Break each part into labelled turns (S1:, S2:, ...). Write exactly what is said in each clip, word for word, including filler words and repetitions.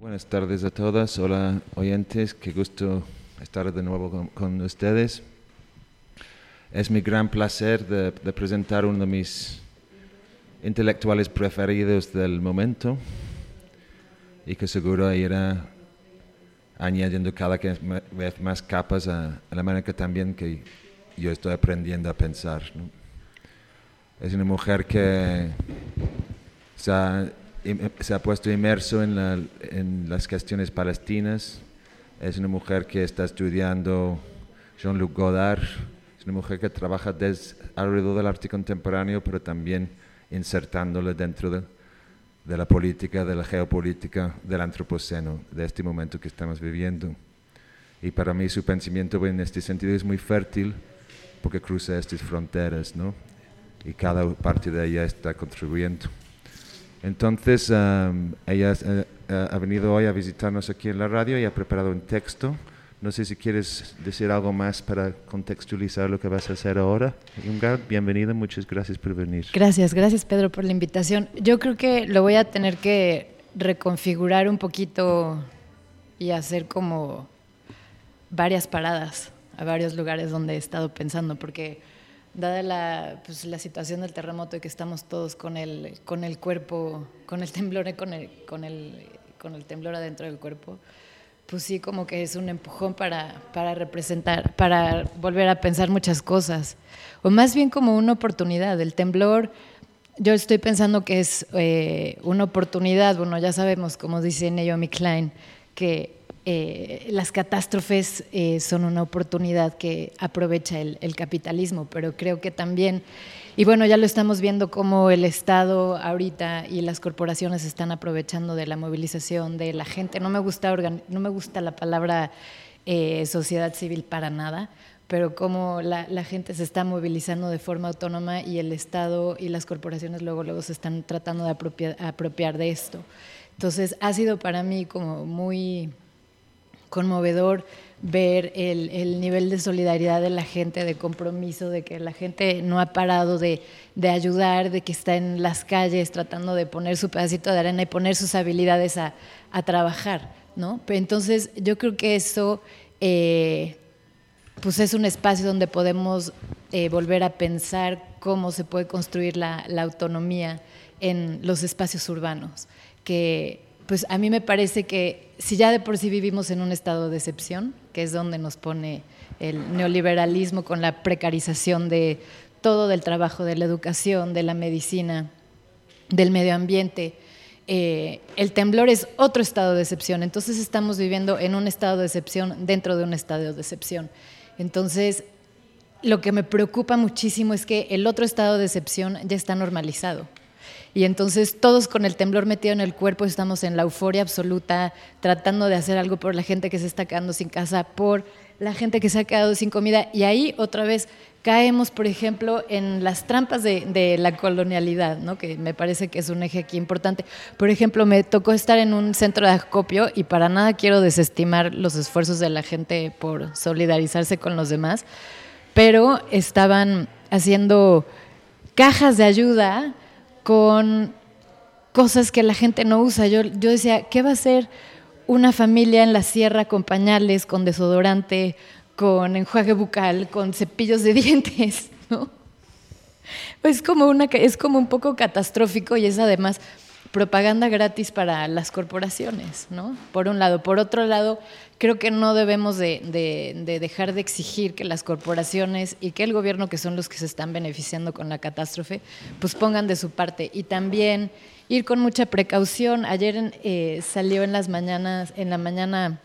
S1: Buenas tardes a todas. Hola oyentes, qué gusto estar de nuevo con, con ustedes. Es mi gran placer de, de presentar uno de mis intelectuales preferidos del momento y que seguro irá añadiendo cada vez más capas a, a la manera que también que yo estoy aprendiendo a pensar, ¿no? Es una mujer que se ha, se ha puesto inmerso en, la, en las cuestiones palestinas. Es una mujer que está estudiando Jean-Luc Godard. Es una mujer que trabaja desde alrededor del arte contemporáneo, pero también insertándolo dentro de, de la política, de la geopolítica, del antropoceno, de este momento que estamos viviendo. Y para mí su pensamiento en este sentido es muy fértil, porque cruza estas fronteras, ¿no? Y cada parte de ella está contribuyendo. Entonces, um, ella uh, ha venido hoy a visitarnos aquí en la radio y ha preparado un texto. No sé si quieres decir algo más para contextualizar lo que vas a hacer ahora. Irmgard, bienvenida, muchas gracias por venir.
S2: Gracias, gracias Pedro por la invitación. Yo creo que lo voy a tener que reconfigurar un poquito y hacer como varias paradas a varios lugares donde he estado pensando, porque dada la, pues, la situación del terremoto y que estamos todos con el, con el cuerpo, con el temblor, con el, con, el, con el temblor adentro del cuerpo, pues sí, como que es un empujón para, para representar, para volver a pensar muchas cosas, o más bien como una oportunidad. El temblor, yo estoy pensando que es eh, una oportunidad. Bueno, ya sabemos, como dice Naomi Klein, que Eh, las catástrofes eh, son una oportunidad que aprovecha el, el capitalismo, pero creo que también, y bueno, ya lo estamos viendo como el Estado ahorita y las corporaciones están aprovechando de la movilización de la gente. No me gusta, organ, no me gusta la palabra eh, sociedad civil para nada, pero como la, la gente se está movilizando de forma autónoma y el Estado y las corporaciones luego, luego se están tratando de apropiar, apropiar de esto. Entonces ha sido para mí como muy conmovedor ver el, el nivel de solidaridad de la gente, de compromiso, de que la gente no ha parado de, de ayudar, de que está en las calles tratando de poner su pedacito de arena y poner sus habilidades a, a trabajar, ¿no? Pero entonces yo creo que eso eh, pues es un espacio donde podemos eh, volver a pensar cómo se puede construir la, la autonomía en los espacios urbanos, que pues a mí me parece que si ya de por sí vivimos en un estado de excepción, que es donde nos pone el neoliberalismo con la precarización de todo, del trabajo, de la educación, de la medicina, del medio ambiente, eh, el temblor es otro estado de excepción. Entonces estamos viviendo en un estado de excepción dentro de un estado de excepción. Entonces, lo que me preocupa muchísimo es que el otro estado de excepción ya está normalizado. Y entonces todos con el temblor metido en el cuerpo estamos en la euforia absoluta, tratando de hacer algo por la gente que se está quedando sin casa, por la gente que se ha quedado sin comida. Y ahí otra vez caemos, por ejemplo, en las trampas de, de la colonialidad, ¿no? Que me parece que es un eje aquí importante. Por ejemplo, me tocó estar en un centro de acopio y para nada quiero desestimar los esfuerzos de la gente por solidarizarse con los demás, pero estaban haciendo cajas de ayuda con cosas que la gente no usa. Yo, yo decía, ¿qué va a hacer una familia en la sierra con pañales, con desodorante, con enjuague bucal, con cepillos de dientes, ¿no? Es como, una, es como un poco catastrófico y es además propaganda gratis para las corporaciones, ¿no? Por un lado. Por otro lado, creo que no debemos de, de, de dejar de exigir que las corporaciones y que el gobierno, que son los que se están beneficiando con la catástrofe, pues pongan de su parte. Y también ir con mucha precaución. Ayer eh, salió en las mañanas, en la mañana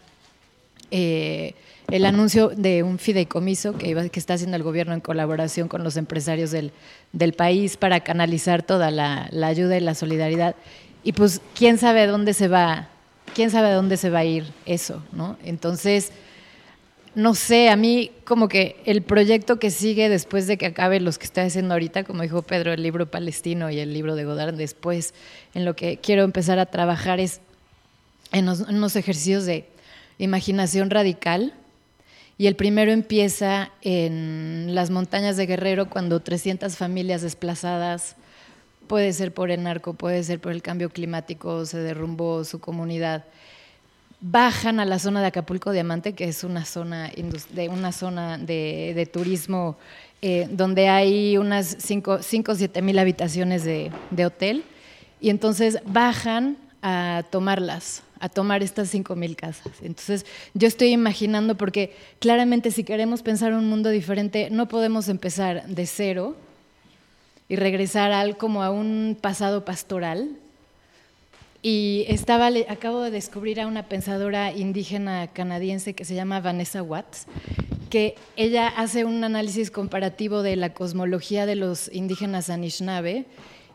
S2: eh, el anuncio de un fideicomiso que, iba, que está haciendo el gobierno en colaboración con los empresarios del, del país para canalizar toda la, la ayuda y la solidaridad. Y pues, ¿quién sabe dónde se va, quién sabe a dónde se va a ir eso, ¿no? Entonces, no sé, a mí como que el proyecto que sigue después de que acabe los que estoy haciendo ahorita, como dijo Pedro, el libro palestino y el libro de Godard, después en lo que quiero empezar a trabajar es en unos, en unos ejercicios de imaginación radical. Y el primero empieza en las montañas de Guerrero, cuando trescientas familias desplazadas, puede ser por el narco, puede ser por el cambio climático, se derrumbó su comunidad. bajan a la zona de Acapulco Diamante, que es una zona de, una zona de, de turismo eh, donde hay unas cinco o siete mil habitaciones de, de hotel, y entonces bajan a tomarlas, a tomar estas cinco mil casas. Entonces yo estoy imaginando, porque claramente si queremos pensar un mundo diferente, no podemos empezar de cero y regresar al, como a un pasado pastoral. Y estaba, acabo de descubrir a una pensadora indígena canadiense que se llama Vanessa Watts, que ella hace un análisis comparativo de la cosmología de los indígenas Anishinaabe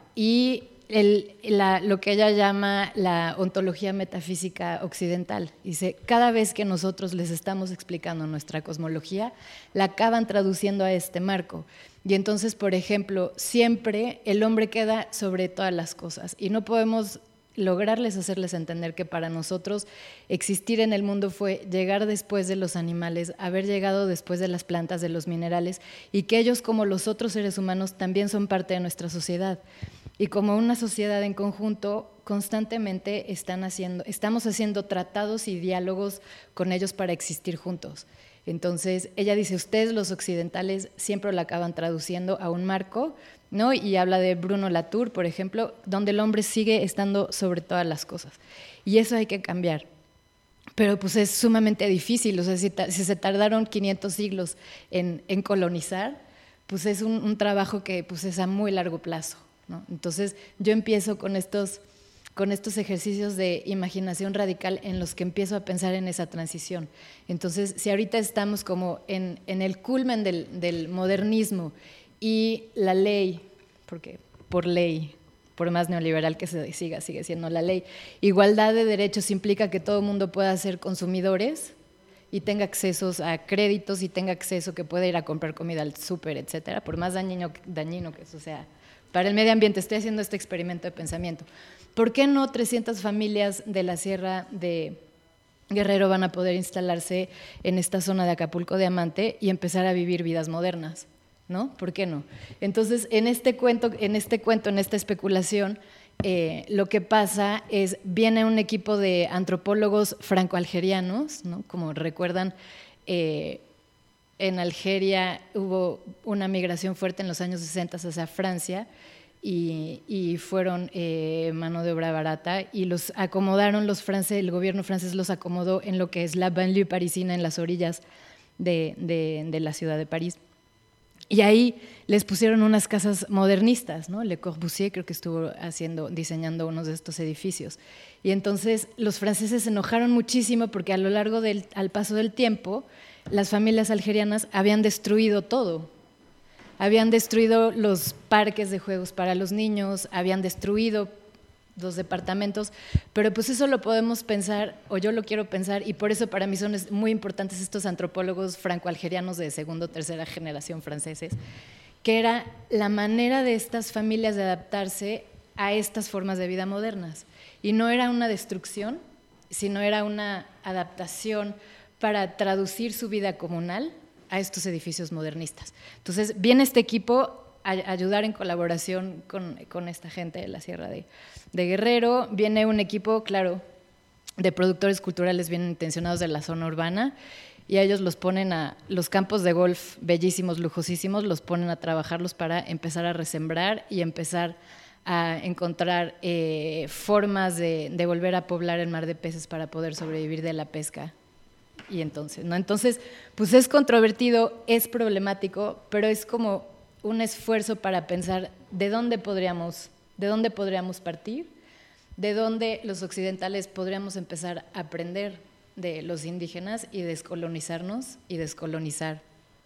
S2: y el, la, lo que ella llama la ontología metafísica occidental. Dice, cada vez que nosotros les estamos explicando nuestra cosmología, la acaban traduciendo a este marco. Y entonces, por ejemplo, siempre el hombre queda sobre todas las cosas y no podemos lograrles hacerles entender que para nosotros existir en el mundo fue llegar después de los animales, haber llegado después de las plantas, de los minerales, y que ellos, como los otros seres humanos, también son parte de nuestra sociedad. Y como una sociedad en conjunto, constantemente están haciendo, estamos haciendo tratados y diálogos con ellos para existir juntos. Entonces, ella dice, ustedes los occidentales siempre la acaban traduciendo a un marco, ¿no? Y habla de Bruno Latour, por ejemplo, donde el hombre sigue estando sobre todas las cosas. Y eso hay que cambiar. Pero pues es sumamente difícil, o sea, si, si se tardaron quinientos siglos en, en colonizar, pues es un, un trabajo que pues es a muy largo plazo, ¿no? Entonces, yo empiezo con estos, con estos ejercicios de imaginación radical en los que empiezo a pensar en esa transición. Entonces, si ahorita estamos como en, en el culmen del, del modernismo y la ley, porque por ley, por más neoliberal que se siga, sigue siendo la ley, igualdad de derechos implica que todo el mundo pueda ser consumidores y tenga accesos a créditos y tenga acceso que pueda ir a comprar comida al súper, etcétera, por más dañino, dañino que eso sea para el medio ambiente. Estoy haciendo este experimento de pensamiento. ¿Por qué no trescientas familias de la Sierra de Guerrero van a poder instalarse en esta zona de Acapulco Diamante y empezar a vivir vidas modernas? ¿No? ¿Por qué no? Entonces, en este cuento, en este cuento, en esta especulación, eh, lo que pasa es, viene un equipo de antropólogos franco-algerianos, ¿no? Como recuerdan, eh, en Algeria hubo una migración fuerte en los años sesenta hacia Francia y, y fueron eh, mano de obra barata y los acomodaron los franceses, el gobierno francés los acomodó en lo que es la banlieue parisina, en las orillas de, de, de la ciudad de París. Y ahí les pusieron unas casas modernistas, ¿no? Le Corbusier creo que estuvo haciendo, diseñando unos de estos edificios. Y entonces los franceses se enojaron muchísimo porque a lo largo del al paso del tiempo las familias algerianas habían destruido todo. Habían destruido los parques de juegos para los niños, habían destruido los departamentos, pero pues eso lo podemos pensar, o yo lo quiero pensar, y por eso para mí son muy importantes estos antropólogos franco-algerianos de segunda o tercera generación franceses, que era la manera de estas familias de adaptarse a estas formas de vida modernas. Y no era una destrucción, sino era una adaptación para traducir su vida comunal a estos edificios modernistas. Entonces, viene este equipo a ayudar en colaboración con, con esta gente de la Sierra de, de Guerrero. Viene un equipo, claro, de productores culturales bien intencionados de la zona urbana, y a ellos los ponen a los campos de golf bellísimos, lujosísimos, los ponen a trabajarlos para empezar a resembrar y empezar a encontrar eh, formas de, de volver a poblar el mar de peces para poder sobrevivir de la pesca. Y entonces, ¿no? Entonces, pues es controvertido, es problemático, pero es como un esfuerzo para pensar de dónde podríamos, de dónde podríamos partir, de dónde los occidentales podríamos empezar a aprender de los indígenas y descolonizarnos y descolonizar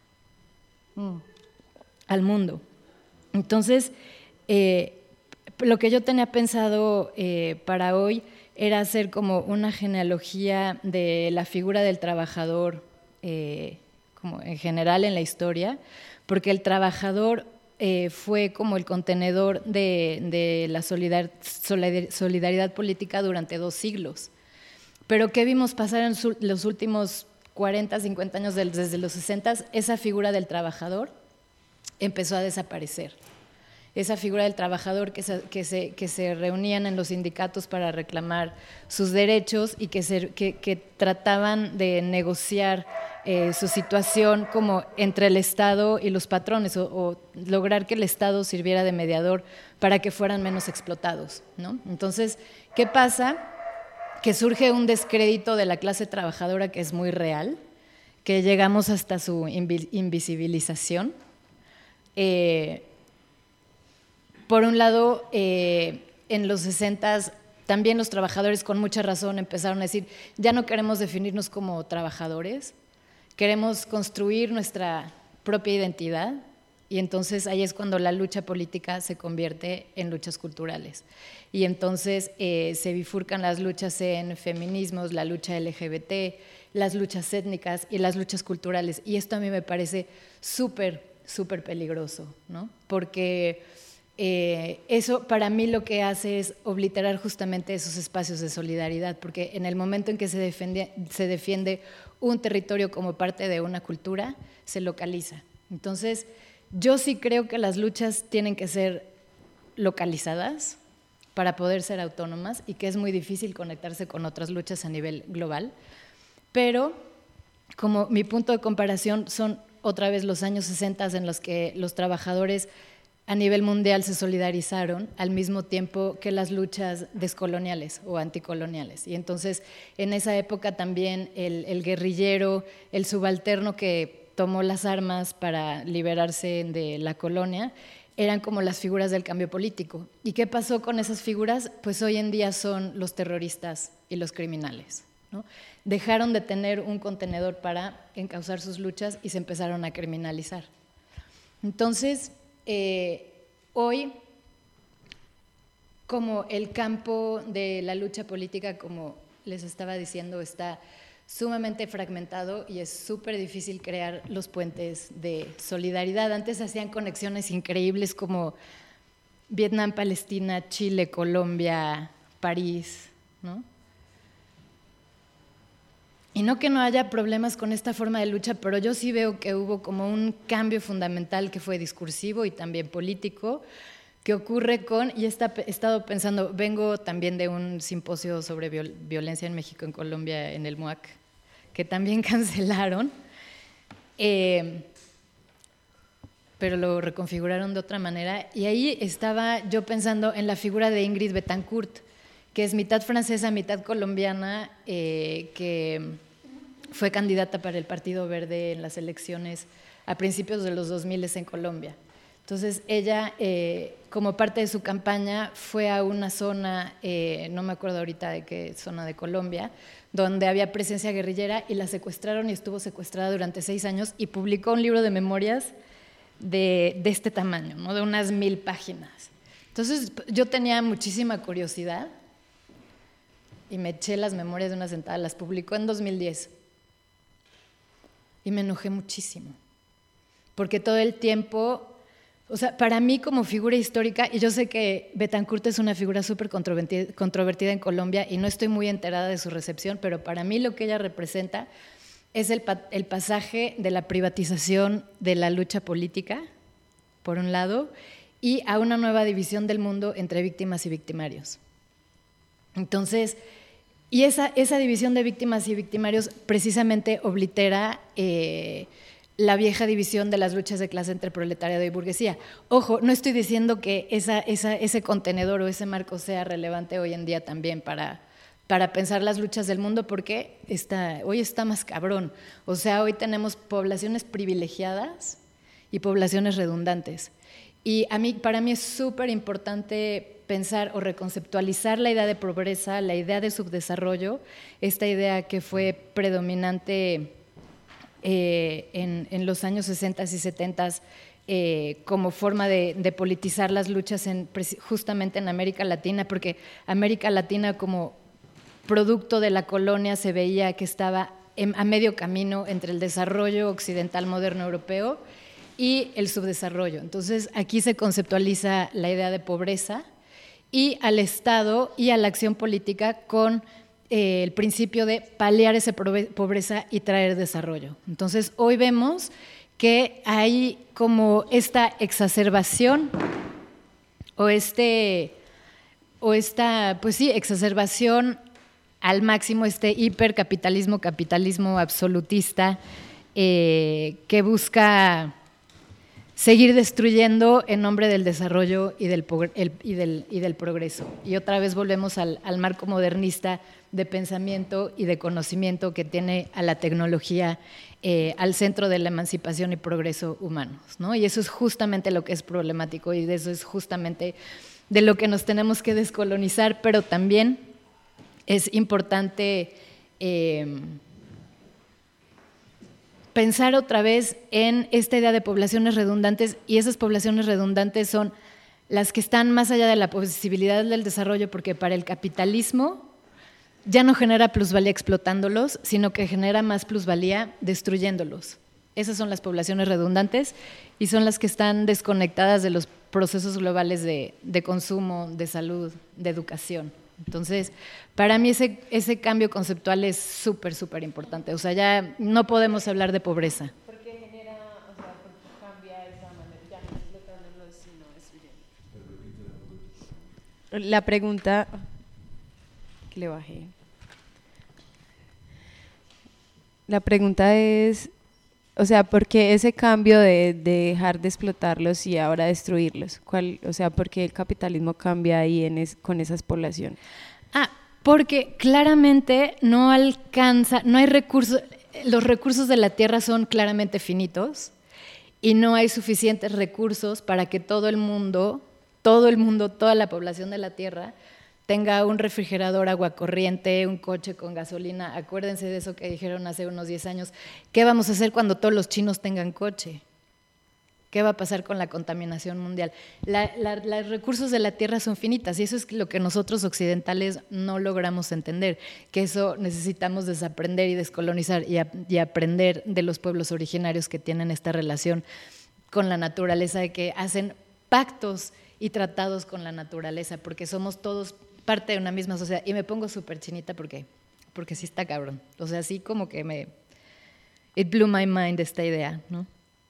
S2: mm. al mundo. Entonces, eh, lo que yo tenía pensado eh, para hoy era hacer como una genealogía de la figura del trabajador eh, como en general en la historia, porque el trabajador eh, fue como el contenedor de, de la solidar, solidaridad política durante dos siglos. Pero ¿qué vimos pasar en su, los últimos cuarenta, cincuenta años del, desde los sesenta? Esa figura del trabajador empezó a desaparecer. esa figura del trabajador que se, que se, que se reunían en los sindicatos para reclamar sus derechos y que, se, que, que trataban de negociar eh, su situación como entre el Estado y los patrones, o, o lograr que el Estado sirviera de mediador para que fueran menos explotados, ¿no? Entonces, ¿qué pasa? Que surge un descrédito de la clase trabajadora que es muy real, que llegamos hasta su invisibilización. Eh, por un lado, eh, en los sesentas también los trabajadores con mucha razón empezaron a decir, ya no queremos definirnos como trabajadores, queremos construir nuestra propia identidad, y entonces ahí es cuando la lucha política se convierte en luchas culturales. Y entonces eh, se bifurcan las luchas en feminismos, la lucha L G B T, las luchas étnicas y las luchas culturales. Y esto a mí me parece súper, súper peligroso, ¿no? Porque eh, eso para mí lo que hace es obliterar justamente esos espacios de solidaridad, porque en el momento en que se defiende, se defiende un territorio como parte de una cultura, se localiza. Entonces, yo sí creo que las luchas tienen que ser localizadas para poder ser autónomas y que es muy difícil conectarse con otras luchas a nivel global, pero como mi punto de comparación son otra vez los años sesenta en los que los trabajadores a nivel mundial se solidarizaron al mismo tiempo que las luchas descoloniales o anticoloniales. Y entonces en esa época también el, el guerrillero, el subalterno que tomó las armas para liberarse de la colonia, eran como las figuras del cambio político. ¿Y qué pasó con esas figuras? Pues hoy en día son los terroristas y los criminales, ¿no? Dejaron de tener un contenedor para encauzar sus luchas y se empezaron a criminalizar. Entonces, eh, hoy, como el campo de la lucha política, como les estaba diciendo, está sumamente fragmentado y es súper difícil crear los puentes de solidaridad. Antes hacían conexiones increíbles como Vietnam, Palestina, Chile, Colombia, París, ¿no? Y no que no haya problemas con esta forma de lucha, pero yo sí veo que hubo como un cambio fundamental que fue discursivo y también político, que ocurre con, y he estado pensando, vengo también de un simposio sobre viol, violencia en México, en Colombia, en el M U A C, que también cancelaron, eh, pero lo reconfiguraron de otra manera, y ahí estaba yo pensando en la figura de Ingrid Betancourt, que es mitad francesa, mitad colombiana, eh, que fue candidata para el Partido Verde en las elecciones a principios de los dos mil en Colombia. Entonces ella, eh, como parte de su campaña, fue a una zona, eh, no me acuerdo ahorita de qué zona de Colombia, donde había presencia guerrillera, y la secuestraron y estuvo secuestrada durante seis años y publicó un libro de memorias de, de este tamaño, ¿no? De unas mil páginas. Entonces yo tenía muchísima curiosidad y me eché las memorias de una sentada, las publicó en dos mil diez y me enojé muchísimo, porque todo el tiempo... O sea, para mí como figura histórica, y yo sé que Betancourt es una figura súper controvertida en Colombia y no estoy muy enterada de su recepción, pero para mí lo que ella representa es el, el pasaje de la privatización de la lucha política, por un lado, y a una nueva división del mundo entre víctimas y victimarios. Entonces, y esa, esa división de víctimas y victimarios precisamente oblitera... Eh, la vieja división de las luchas de clase entre proletariado y burguesía. Ojo, no estoy diciendo que esa, esa, ese contenedor o ese marco sea relevante hoy en día también para, para pensar las luchas del mundo, porque está, hoy está más cabrón. O sea, hoy tenemos poblaciones privilegiadas y poblaciones redundantes. Y a mí, para mí es súper importante pensar o reconceptualizar la idea de pobreza, la idea de subdesarrollo, esta idea que fue predominante... Eh, en, en los años sesenta y setenta eh, como forma de, de politizar las luchas en, justamente en América Latina, porque América Latina como producto de la colonia se veía que estaba en, a medio camino entre el desarrollo occidental moderno europeo y el subdesarrollo. Entonces aquí se conceptualiza la idea de pobreza y al Estado y a la acción política con Eh, el principio de paliar esa pobreza y traer desarrollo. Entonces, hoy vemos que hay como esta exacerbación o este, o esta, pues sí, exacerbación al máximo, este hipercapitalismo, capitalismo absolutista, eh, que busca seguir destruyendo en nombre del desarrollo y del, el, y del, y del progreso. Y otra vez volvemos al, al marco modernista de pensamiento y de conocimiento que tiene a la tecnología eh, al centro de la emancipación y progreso humanos, ¿no? Y eso es justamente lo que es problemático y de eso es justamente de lo que nos tenemos que descolonizar, pero también es importante eh, pensar otra vez en esta idea de poblaciones redundantes, y esas poblaciones redundantes son las que están más allá de la posibilidad del desarrollo, porque para el capitalismo ya no genera plusvalía explotándolos, sino que genera más plusvalía destruyéndolos. Esas son las poblaciones redundantes y son las que están desconectadas de los procesos globales de, de consumo, de salud, de educación. Entonces, para mí ese, ese cambio conceptual es súper, súper importante. O sea, ya no podemos hablar de pobreza.
S3: Porque genera, o sea, porque cambia esa manera, ya no explotándolos, sino destruyendo. La pregunta que le bajé. La pregunta es, o sea, ¿por qué ese cambio de, de dejar de explotarlos y ahora destruirlos? ¿Cuál, o sea, ¿por qué el capitalismo cambia ahí en es, con esas poblaciones?
S2: Ah, porque claramente no alcanza, no hay recursos, los recursos de la tierra son claramente finitos y no hay suficientes recursos para que todo el mundo, todo el mundo, toda la población de la tierra tenga un refrigerador, agua corriente, un coche con gasolina. Acuérdense de eso que dijeron hace unos diez años. ¿Qué vamos a hacer cuando todos los chinos tengan coche? ¿Qué va a pasar con la contaminación mundial? La, la, los recursos de la tierra son finitas y eso es lo que nosotros occidentales no logramos entender, que eso necesitamos desaprender y descolonizar y, a, y aprender de los pueblos originarios que tienen esta relación con la naturaleza, de que hacen pactos y tratados con la naturaleza, porque somos todos parte de una misma sociedad. Y me pongo súper chinita porque, porque sí está cabrón. O sea, sí como que me… It blew my mind esta idea, ¿no?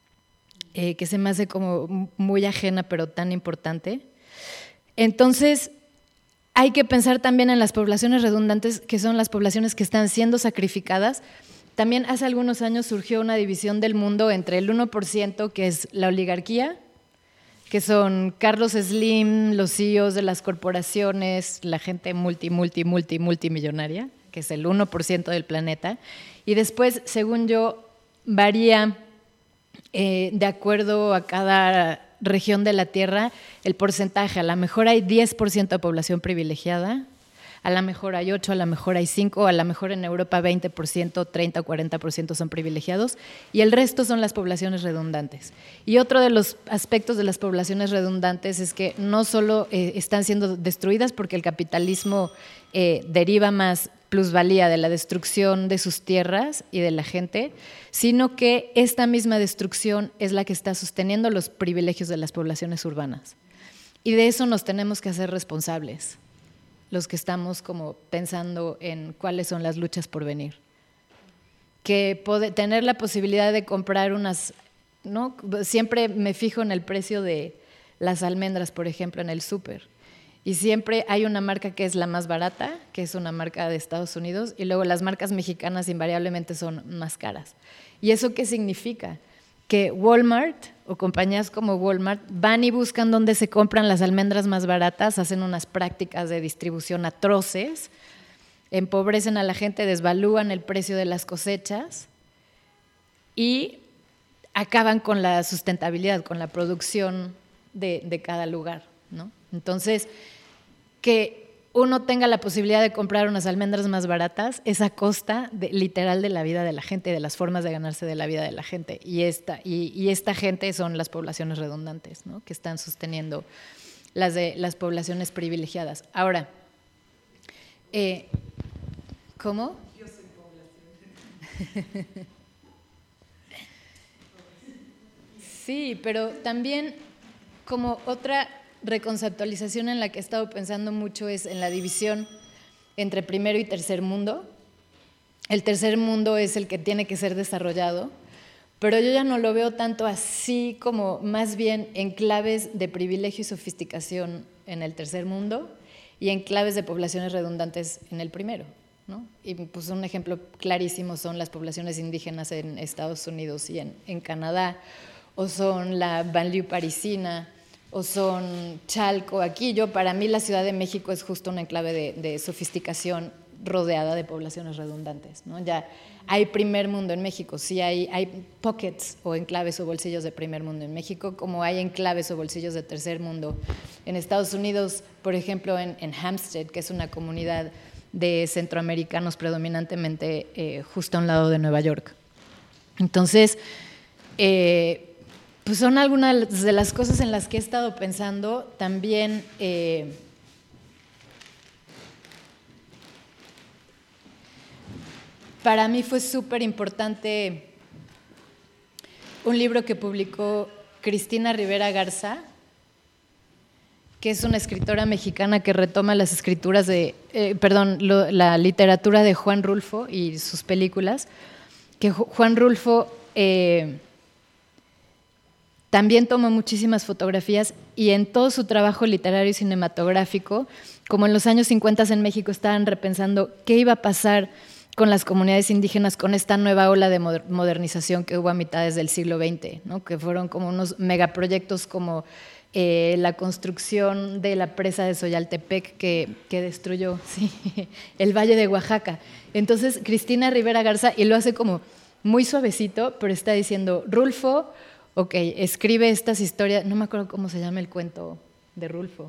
S2: Eh, que se me hace como muy ajena, pero tan importante. Entonces, hay que pensar también en las poblaciones redundantes, que son las poblaciones que están siendo sacrificadas. También hace algunos años surgió una división del mundo entre el uno por ciento, que es la oligarquía, que son Carlos Slim, los C E Os de las corporaciones, la gente multi, multi, multi, multimillonaria, que es el uno por ciento del planeta. Y después, según yo, varía eh, de acuerdo a cada región de la Tierra el porcentaje. A lo mejor hay diez por ciento de población privilegiada, a lo mejor hay ocho, a lo mejor hay cinco, a lo mejor en Europa veinte por ciento, treinta o cuarenta por ciento son privilegiados y el resto son las poblaciones redundantes. Y otro de los aspectos de las poblaciones redundantes es que no solo eh, están siendo destruidas porque el capitalismo eh, deriva más plusvalía de la destrucción de sus tierras y de la gente, sino que esta misma destrucción es la que está sosteniendo los privilegios de las poblaciones urbanas. Y de eso nos tenemos que hacer responsables, los que estamos como pensando en cuáles son las luchas por venir. Que poder, tener la posibilidad de comprar unas, ¿no? Siempre me fijo en el precio de las almendras, por ejemplo, en el súper. Y siempre hay una marca que es la más barata, que es una marca de Estados Unidos, y luego las marcas mexicanas invariablemente son más caras. ¿Y eso qué significa? Que Walmart o compañías como Walmart van y buscan dónde se compran las almendras más baratas, hacen unas prácticas de distribución atroces, empobrecen a la gente, desvalúan el precio de las cosechas y acaban con la sustentabilidad, con la producción de, de cada lugar, ¿no? Entonces, que uno tenga la posibilidad de comprar unas almendras más baratas es a costa de, literal de la vida de la gente, de las formas de ganarse de la vida de la gente. Y esta, y, y esta gente son las poblaciones redundantes, ¿no? Que están sosteniendo las, de, las poblaciones privilegiadas. Ahora, eh, ¿cómo? Yo soy población. Sí, pero también como otra reconceptualización en la que he estado pensando mucho es en la división entre primero y tercer mundo. El tercer mundo es el que tiene que ser desarrollado pero yo ya no lo veo tanto así como más bien enclaves de privilegio y sofisticación en el tercer mundo y enclaves de poblaciones redundantes en el primero, ¿no? Y pues un ejemplo clarísimo son las poblaciones indígenas en Estados Unidos y en, en Canadá, o son la banlieue parisina, o son Chalco. Aquí yo, para mí la Ciudad de México es justo un enclave de, de sofisticación rodeada de poblaciones redundantes, ¿no? Ya hay primer mundo en México, sí hay, hay pockets o enclaves o bolsillos de primer mundo en México, como hay enclaves o bolsillos de tercer mundo en Estados Unidos, por ejemplo en, en Hampstead, que es una comunidad de centroamericanos predominantemente eh, justo a un lado de Nueva York. Entonces, eh, pues son algunas de las cosas en las que he estado pensando. También eh, para mí fue súper importante un libro que publicó Cristina Rivera Garza, que es una escritora mexicana que retoma las escrituras de, eh, perdón, lo, la literatura de Juan Rulfo y sus películas, que Juan Rulfo eh, también tomó muchísimas fotografías y en todo su trabajo literario y cinematográfico, como en los años cincuenta en México estaban repensando qué iba a pasar con las comunidades indígenas con esta nueva ola de modernización que hubo a mitades del siglo veinte, ¿no? Que fueron como unos megaproyectos como eh, la construcción de la presa de Soyaltepec que, que destruyó sí, el Valle de Oaxaca. Entonces Cristina Rivera Garza, y lo hace como muy suavecito, pero está diciendo, Rulfo, ok, escribe estas historias, no me acuerdo cómo se llama el cuento de Rulfo,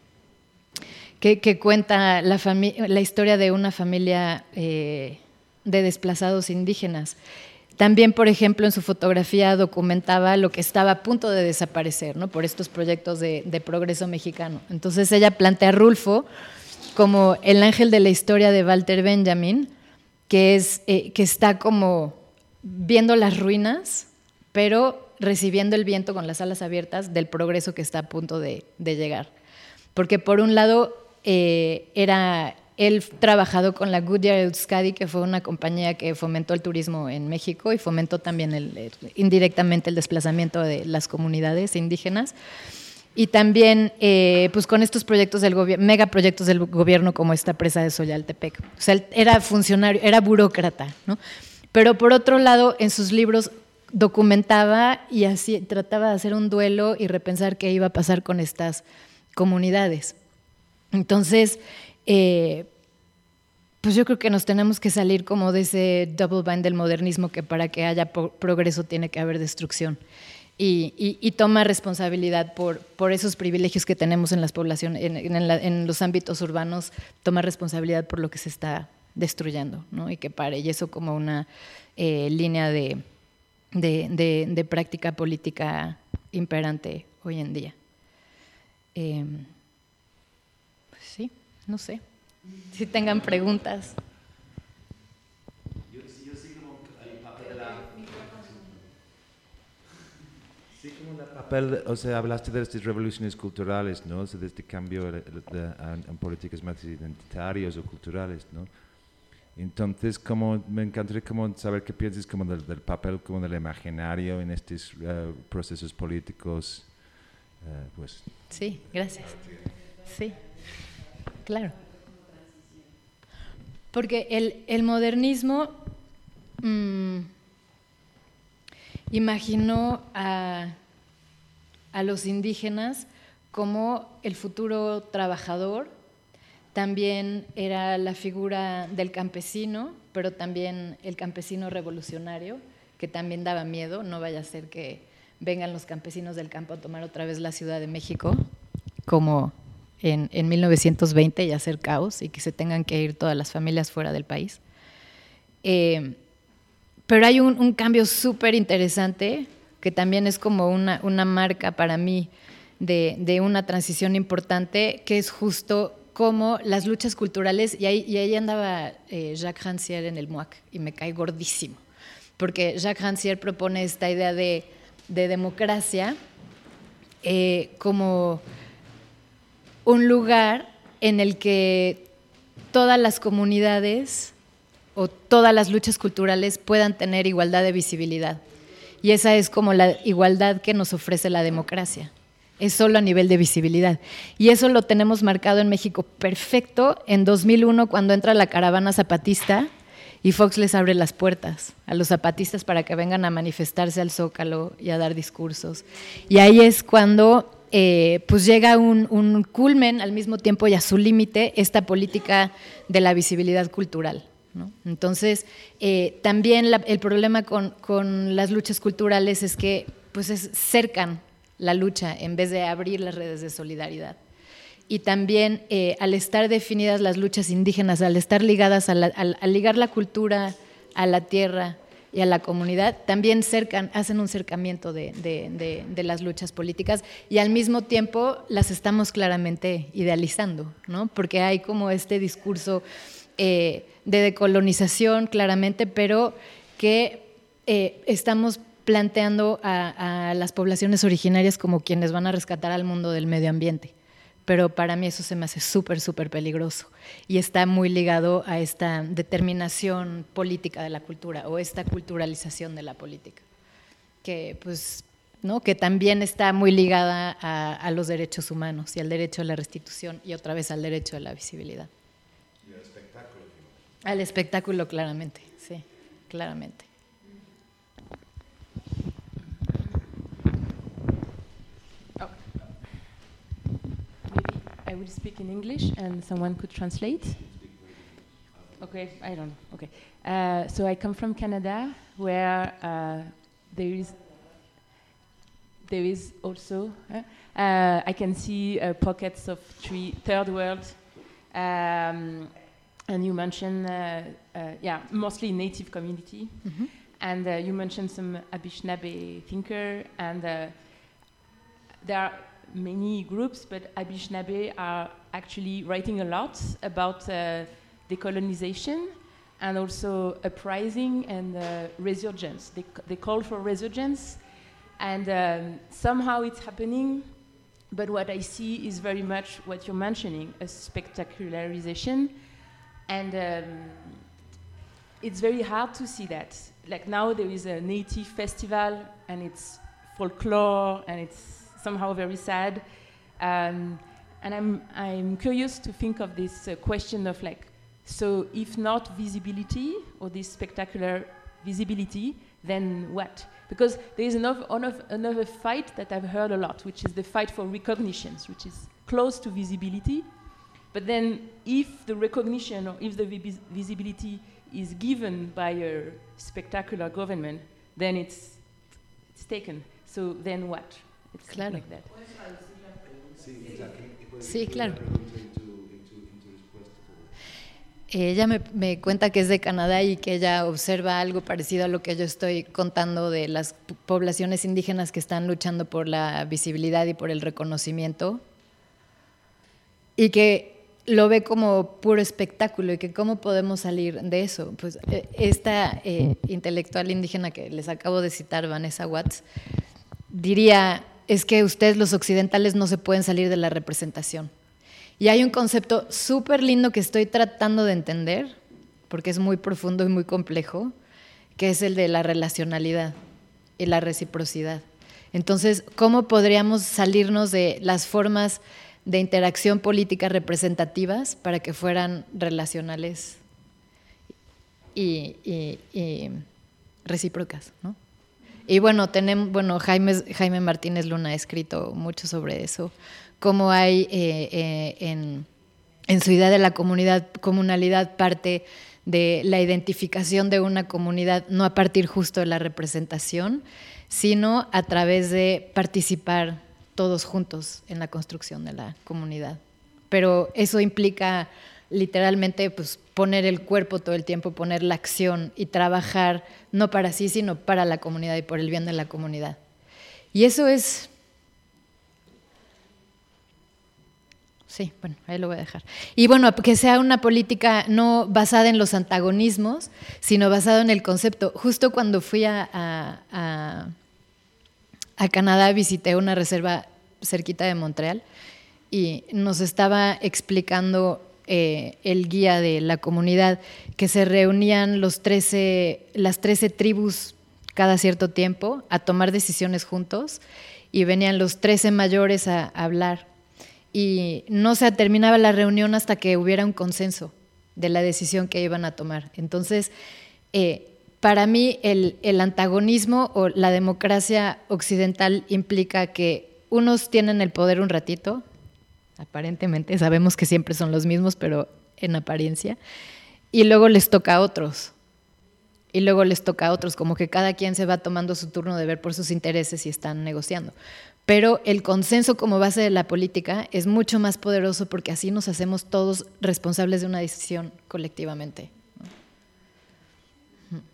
S2: Que, que cuenta la, la historia de una familia eh, de desplazados indígenas. También, por ejemplo, en su fotografía documentaba lo que estaba a punto de desaparecer, ¿no? Por estos proyectos de, de progreso mexicano. Entonces ella plantea a Rulfo como el ángel de la historia de Walter Benjamin, que, es, eh, que está como viendo las ruinas, pero recibiendo el viento con las alas abiertas del progreso que está a punto de, de llegar. Porque por un lado eh, era él trabajado con la Goodyear Euskadi, que fue una compañía que fomentó el turismo en México y fomentó también el, el, indirectamente el desplazamiento de las comunidades indígenas. Y también eh, pues con estos proyectos del gobierno, megaproyectos del gobierno como esta presa de Soyaltepec. O sea, él era funcionario, era burócrata, ¿no? Pero por otro lado, en sus libros documentaba y así trataba de hacer un duelo y repensar qué iba a pasar con estas comunidades. Entonces, eh, pues yo creo que nos tenemos que salir como de ese double bind del modernismo, que para que haya po- progreso tiene que haber destrucción. Y, y, y toma responsabilidad por, por esos privilegios que tenemos en las poblaciones, en, en, la, en los ámbitos urbanos, toma responsabilidad por lo que se está destruyendo, ¿no? Y que pare, y eso como una eh, línea de, de, de, de práctica política imperante hoy en día. Eh, pues sí, no sé, si tengan preguntas.
S1: Sí, como el papel, o sea, hablaste de estas revoluciones culturales, ¿no? O sea, de este cambio de, de, de, en políticas más identitarias o culturales, ¿no? Entonces, como, me encantaría como saber qué piensas como del, del papel como del imaginario en estos uh, procesos políticos, uh, pues.
S2: Sí, gracias. Sí, claro. Porque el, el modernismo mmm, imaginó a, a los indígenas como el futuro trabajador. También era la figura del campesino, pero también el campesino revolucionario, que también daba miedo, no vaya a ser que vengan los campesinos del campo a tomar otra vez la Ciudad de México, como en, en mil novecientos veinte, y hacer caos, y que se tengan que ir todas las familias fuera del país. Eh, pero hay un, un cambio súper interesante, que también es como una, una marca para mí de, de una transición importante, que es justo como las luchas culturales, y ahí, y ahí andaba eh, Jacques Rancière en el M U A C, y me cae gordísimo, porque Jacques Rancière propone esta idea de, de democracia eh, como un lugar en el que todas las comunidades o todas las luchas culturales puedan tener igualdad de visibilidad. Y esa es como la igualdad que nos ofrece la democracia. Es solo a nivel de visibilidad. Y eso lo tenemos marcado en México perfecto en dos mil uno, cuando entra la caravana zapatista y Fox les abre las puertas a los zapatistas para que vengan a manifestarse al Zócalo y a dar discursos. Y ahí es cuando eh, pues llega un, un culmen al mismo tiempo y a su límite esta política de la visibilidad cultural, ¿no? Entonces, eh, también la, el problema con, con las luchas culturales es que pues es, cercan la lucha en vez de abrir las redes de solidaridad. Y también eh, al estar definidas las luchas indígenas, al estar ligadas, a, la, a, a ligar la cultura a la tierra y a la comunidad, también cercan, hacen un cercamiento de, de, de, de las luchas políticas y al mismo tiempo las estamos claramente idealizando, ¿no? Porque hay como este discurso eh, de decolonización claramente, pero que eh, estamos planteando a, a las poblaciones originarias como quienes van a rescatar al mundo del medio ambiente. Pero para mí eso se me hace súper, súper peligroso y está muy ligado a esta determinación política de la cultura o esta culturalización de la política, que, pues, ¿no? que también está muy ligada a, a los derechos humanos y al derecho a la restitución y otra vez al derecho a la visibilidad.
S1: Y al espectáculo.
S2: Al espectáculo, claramente, sí, claramente.
S4: I will speak in English and someone could translate. Okay, I don't know. Okay. Uh, so I come from Canada, where uh, there is there is also uh, uh, I can see uh, pockets of tree, third world, um, and you mentioned uh, uh, yeah mostly native community, mm-hmm. and uh, you mentioned some Anishinaabe thinker, and uh, there are many groups, but Anishinaabe are actually writing a lot about uh, decolonization and also uprising and uh, resurgence. They, they call for resurgence, and um, somehow it's happening, but what I see is very much what you're mentioning, a spectacularization, and um, it's very hard to see that. Like now there is a native festival, and it's folklore, and it's somehow very sad, um, and I'm I'm curious to think of this uh, question of like, so if not visibility or this spectacular visibility, then what? Because there is another another, another fight that I've heard a lot, which is the fight for recognitions, which is close to visibility, but then if the recognition or if the vis- visibility is given by a spectacular government, then it's it's taken. So then what? It's
S2: claro.
S4: Like that.
S2: Sí, claro. Ella me, me cuenta que es de Canadá y que ella observa algo parecido a lo que yo estoy contando de las p- poblaciones indígenas que están luchando por la visibilidad y por el reconocimiento, y que lo ve como puro espectáculo y que cómo podemos salir de eso. Pues eh, esta eh, intelectual indígena que les acabo de citar, Vanessa Watts, diría, es que ustedes los occidentales no se pueden salir de la representación. Y hay un concepto súper lindo que estoy tratando de entender, porque es muy profundo y muy complejo, que es el de la relacionalidad y la reciprocidad. Entonces, ¿cómo podríamos salirnos de las formas de interacción política representativas para que fueran relacionales y, y, y recíprocas, ¿no? Y bueno, tenemos, bueno Jaime, Jaime Martínez Luna ha escrito mucho sobre eso, cómo hay eh, eh, en, en su idea de la comunidad, comunalidad parte de la identificación de una comunidad, no a partir justo de la representación, sino a través de participar todos juntos en la construcción de la comunidad. Pero eso implica literalmente pues, poner el cuerpo todo el tiempo, poner la acción y trabajar no para sí, sino para la comunidad y por el bien de la comunidad. Y eso es... Sí, bueno, ahí lo voy a dejar. Y bueno, que sea una política no basada en los antagonismos, sino basada en el concepto. Justo cuando fui a, a, a, a Canadá visité una reserva cerquita de Montreal y nos estaba explicando eh, el guía de la comunidad que se reunían los trece, las trece tribus cada cierto tiempo a tomar decisiones juntos y venían los trece mayores a, a hablar y no se terminaba la reunión hasta que hubiera un consenso de la decisión que iban a tomar. Entonces, eh, para mí el, el antagonismo o la democracia occidental implica que unos tienen el poder un ratito, aparentemente, sabemos que siempre son los mismos, pero en apariencia, y luego les toca a otros, y luego les toca a otros, como que cada quien se va tomando su turno de ver por sus intereses y están negociando. Pero el consenso como base de la política es mucho más poderoso porque así nos hacemos todos responsables de una decisión colectivamente, ¿no?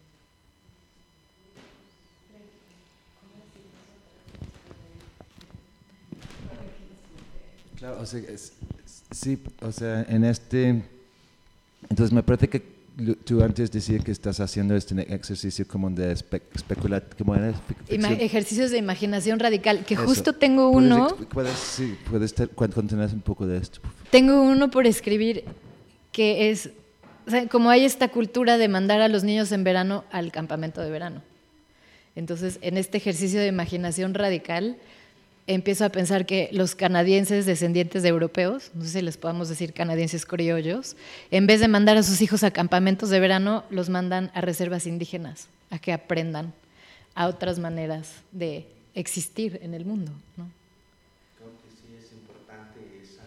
S1: Claro, o sea, es, sí, o sea, en este, entonces me parece que tú antes decías que estás haciendo este ejercicio como de espe especular, ¿cómo era?
S2: Ima ejercicios de imaginación radical, que
S1: Eso.
S2: justo tengo uno.
S1: ¿Puedes, puedes, sí, puedes continuar un poco de esto?
S2: Tengo uno por escribir que es, o sea, como hay esta cultura de mandar a los niños en verano al campamento de verano. Entonces, en este ejercicio de imaginación radical, empiezo a pensar que los canadienses descendientes de europeos, no sé si les podamos decir canadienses criollos, en vez de mandar a sus hijos a campamentos de verano, los mandan a reservas indígenas, a que aprendan a otras maneras de existir en el mundo, ¿no?
S5: Creo que sí es importante esa,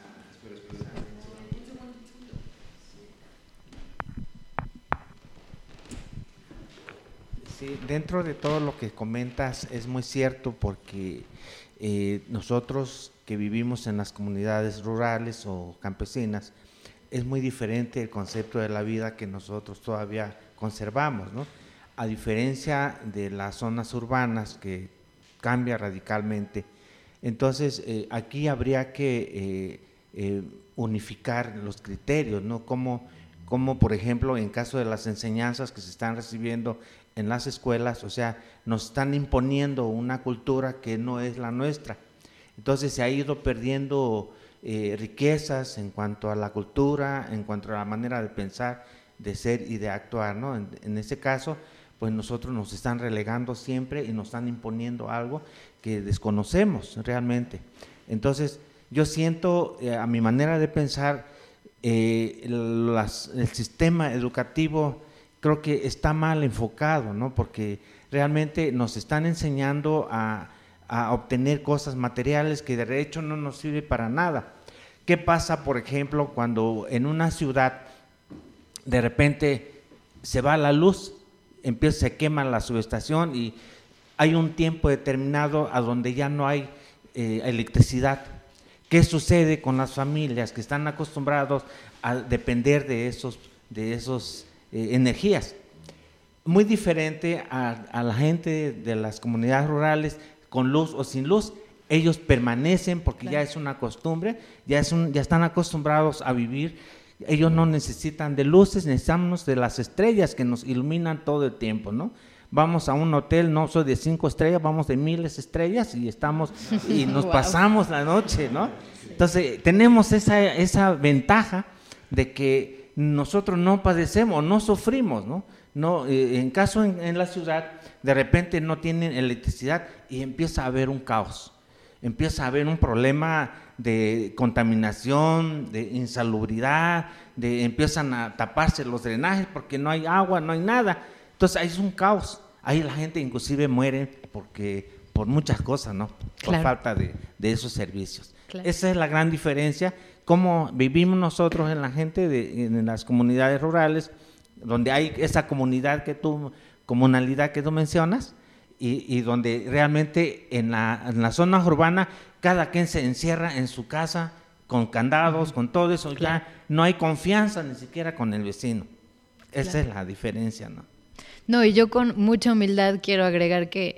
S5: esa sí, dentro de todo lo que comentas es muy cierto porque Eh, nosotros que vivimos en las comunidades rurales o campesinas, es muy diferente el concepto de la vida que nosotros todavía conservamos, ¿no? A diferencia de las zonas urbanas que cambia radicalmente. Entonces, eh, aquí habría que eh, eh, unificar los criterios, ¿no? Como, como, por ejemplo, en caso de las enseñanzas que se están recibiendo en las escuelas, o sea, nos están imponiendo una cultura que no es la nuestra. Entonces se ha ido perdiendo eh, riquezas en cuanto a la cultura, en cuanto a la manera de pensar, de ser y de actuar, ¿no? En, en este caso, pues nosotros nos están relegando siempre y nos están imponiendo algo que desconocemos realmente. Entonces, yo siento, eh, a mi manera de pensar, eh, las, el sistema educativo creo que está mal enfocado, ¿no? Porque realmente nos están enseñando a, a obtener cosas materiales que de hecho no nos sirve para nada. ¿Qué pasa, por ejemplo, cuando en una ciudad de repente se va la luz, empieza, se quema la subestación y hay un tiempo determinado a donde ya no hay eh, electricidad? ¿Qué sucede con las familias que están acostumbrados a depender de esos, de esos Eh, energías? Muy diferente a, a la gente de las comunidades rurales, con luz o sin luz, ellos permanecen porque claro, ya es una costumbre, ya, es un, ya están acostumbrados a vivir, ellos no necesitan de luces, necesitamos de las estrellas que nos iluminan todo el tiempo, ¿no? Vamos a un hotel, no soy de cinco estrellas, vamos de miles de estrellas y estamos y nos wow. pasamos la noche, ¿no? Entonces tenemos esa, esa ventaja de que nosotros no padecemos, no sufrimos, ¿no? No, eh, en caso en, en la ciudad, de repente no tienen electricidad y empieza a haber un caos, empieza a haber un problema de contaminación, de insalubridad, de, empiezan a taparse los drenajes porque no hay agua, no hay nada, entonces ahí es un caos, ahí la gente inclusive muere porque, por muchas cosas, ¿no? Por claro. falta de, de esos servicios. Claro. Esa es la gran diferencia. Cómo vivimos nosotros en la gente, de, en las comunidades rurales, donde hay esa comunidad que tú, comunalidad que tú mencionas, y, y donde realmente en la, en la zona urbana cada quien se encierra en su casa con candados, con todo eso, claro. ya no hay confianza ni siquiera con el vecino. Esa claro. es la diferencia, ¿no?
S2: No, y yo con mucha humildad quiero agregar que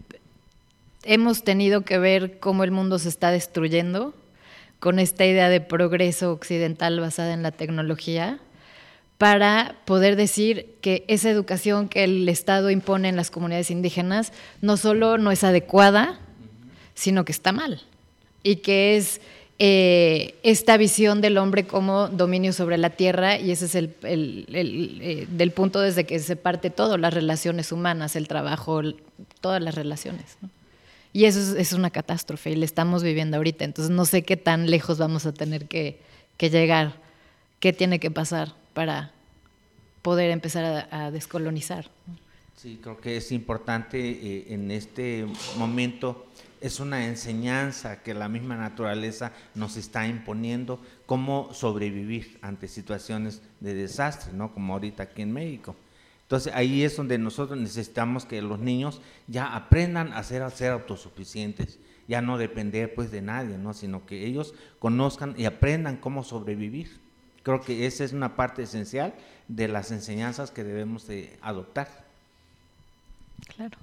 S2: hemos tenido que ver cómo el mundo se está destruyendo con esta idea de progreso occidental basada en la tecnología, para poder decir que esa educación que el Estado impone en las comunidades indígenas no solo no es adecuada, sino que está mal, y que es eh, esta visión del hombre como dominio sobre la tierra, y ese es el, el, el eh, del punto desde que se parte todo, las relaciones humanas, el trabajo, el, todas las relaciones, ¿no? Y eso es, es una catástrofe y la estamos viviendo ahorita, entonces no sé qué tan lejos vamos a tener que, que llegar, qué tiene que pasar para poder empezar a, a descolonizar.
S5: Sí, creo que es importante eh, en este momento, es una enseñanza que la misma naturaleza nos está imponiendo, cómo sobrevivir ante situaciones de desastre, ¿no? Como ahorita aquí en México. Entonces ahí es donde nosotros necesitamos que los niños ya aprendan a ser, a ser autosuficientes, ya no depender pues de nadie, ¿no? Sino que ellos conozcan y aprendan cómo sobrevivir. Creo que esa es una parte esencial de las enseñanzas que debemos de adoptar.
S2: Claro.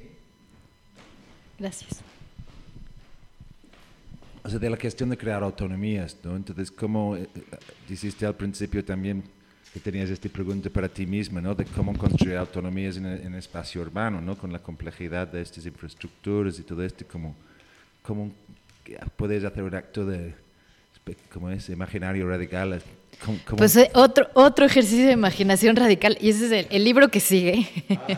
S2: Gracias.
S1: O sea, de la cuestión de crear autonomías, ¿no? Entonces, como eh, dijiste al principio también que tenías esta pregunta para ti misma, ¿no? De cómo construir autonomías en el, en el espacio urbano, ¿no? Con la complejidad de estas infraestructuras y todo esto, como, como puedes hacer un acto de, ¿cómo es? Imaginario radical. ¿Cómo, cómo?
S2: Pues eh, otro, otro ejercicio de imaginación radical, y ese es el, el libro que sigue.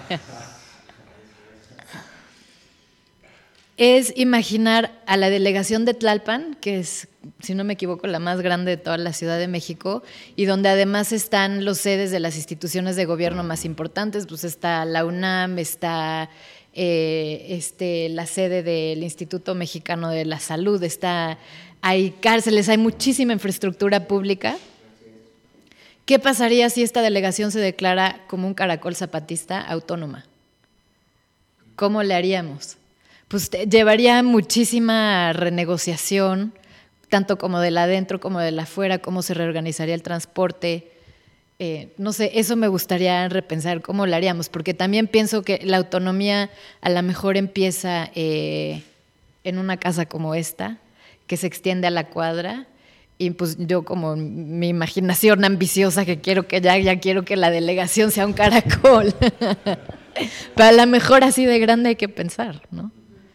S2: Es imaginar a la delegación de Tlalpan, que es, si no me equivoco, la más grande de toda la Ciudad de México, y donde además están los sedes de las instituciones de gobierno más importantes, pues está la UNAM, está eh, este, la sede del Instituto Mexicano de la Salud, está, hay cárceles, hay muchísima infraestructura pública. ¿Qué pasaría si esta delegación se declara como un caracol zapatista autónoma? ¿Cómo le haríamos? Pues llevaría muchísima renegociación, tanto como de la adentro como de la afuera, cómo se reorganizaría el transporte. Eh, no sé, eso me gustaría repensar, cómo lo haríamos, porque también pienso que la autonomía a lo mejor empieza eh, en una casa como esta, que se extiende a la cuadra, y pues yo como mi imaginación ambiciosa que quiero que ya, ya quiero que la delegación sea un caracol. Pero a lo mejor así de grande hay que pensar, ¿no?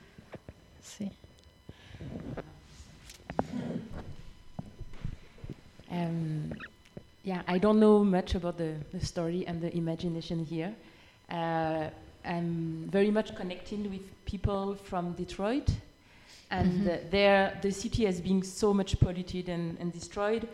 S4: Um, yeah, I don't know much about the, the story and the imagination here. Uh, I'm very much connected with people from Detroit, and mm-hmm. uh, there the city has been so much polluted and, and destroyed,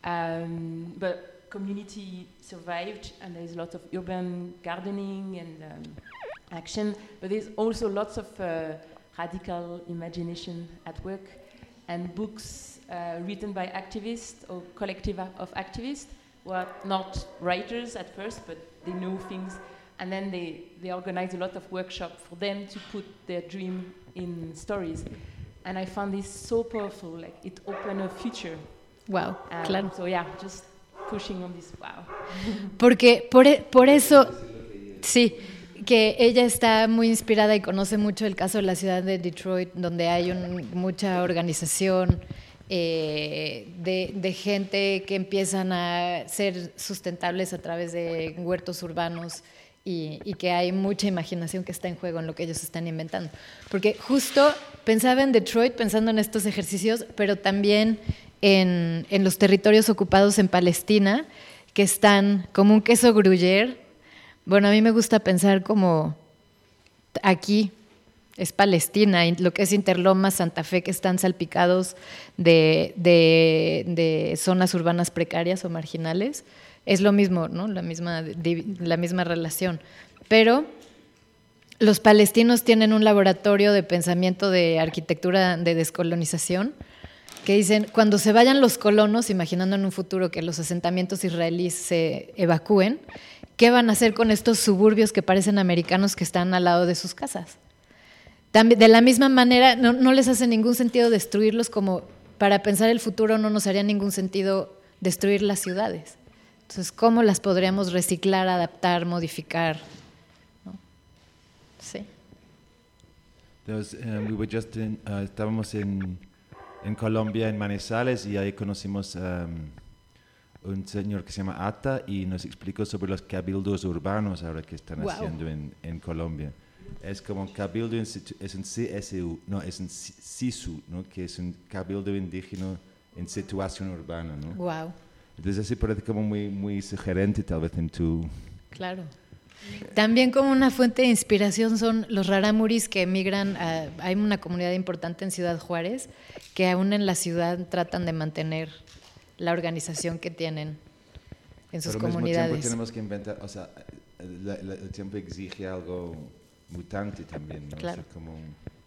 S4: um, but community survived, and there's a lot of urban gardening and um, action, but there's also lots of uh, radical imagination at work, and books Uh, written by activists or collective of activists who are not writers at first, but they know things, and then they, they organize a lot of workshops for them to put their dream in stories. And I found this so powerful, like it opened a future.
S2: Wow, um, claro.
S4: So yeah, just pushing on this, wow.
S2: Porque por, por eso, sí, que ella está muy inspirada y conoce mucho el caso de la ciudad de Detroit, donde hay un, mucha organización, Eh, de, de gente que empiezan a ser sustentables a través de huertos urbanos y, y que hay mucha imaginación que está en juego en lo que ellos están inventando. Porque justo pensaba en Detroit pensando en estos ejercicios, pero también en, en los territorios ocupados en Palestina, que están como un queso gruyère. Bueno, a mí me gusta pensar como aquí es Palestina, y lo que es Interlomas, Santa Fe, que están salpicados de, de, de zonas urbanas precarias o marginales, es lo mismo, ¿no? La misma, la misma relación. Pero los palestinos tienen un laboratorio de pensamiento de arquitectura de descolonización que dicen, cuando se vayan los colonos, imaginando en un futuro que los asentamientos israelíes se evacúen, ¿qué van a hacer con estos suburbios que parecen americanos que están al lado de sus casas? También, de la misma manera, no, no les hace ningún sentido destruirlos, como para pensar el futuro no nos haría ningún sentido destruir las ciudades. Entonces, ¿cómo las podríamos reciclar, adaptar, modificar? ¿No? Sí.
S1: Entonces, um, we were just in, uh, estábamos en, en Colombia, en Manizales, y ahí conocimos um, un señor que se llama Ata y nos explicó sobre los cabildos urbanos ahora que están
S2: wow.
S1: haciendo en, en Colombia. es como un cabildo, en situ, es un C S U, no, es un SISU, ¿no? Que es un cabildo indígena en situación urbana, ¿no?
S2: Wow.
S1: Entonces así parece como muy, muy sugerente tal vez en tu...
S2: Claro. También como una fuente de inspiración son los rarámuris que emigran, a, hay una comunidad importante en Ciudad Juárez que aún en la ciudad tratan de mantener la organización que tienen en sus
S1: Pero al
S2: comunidades.
S1: mismo tiempo tenemos que inventar, o sea, el, el, el tiempo exige algo mutante también, ¿no?
S2: Claro.
S1: O sea, como...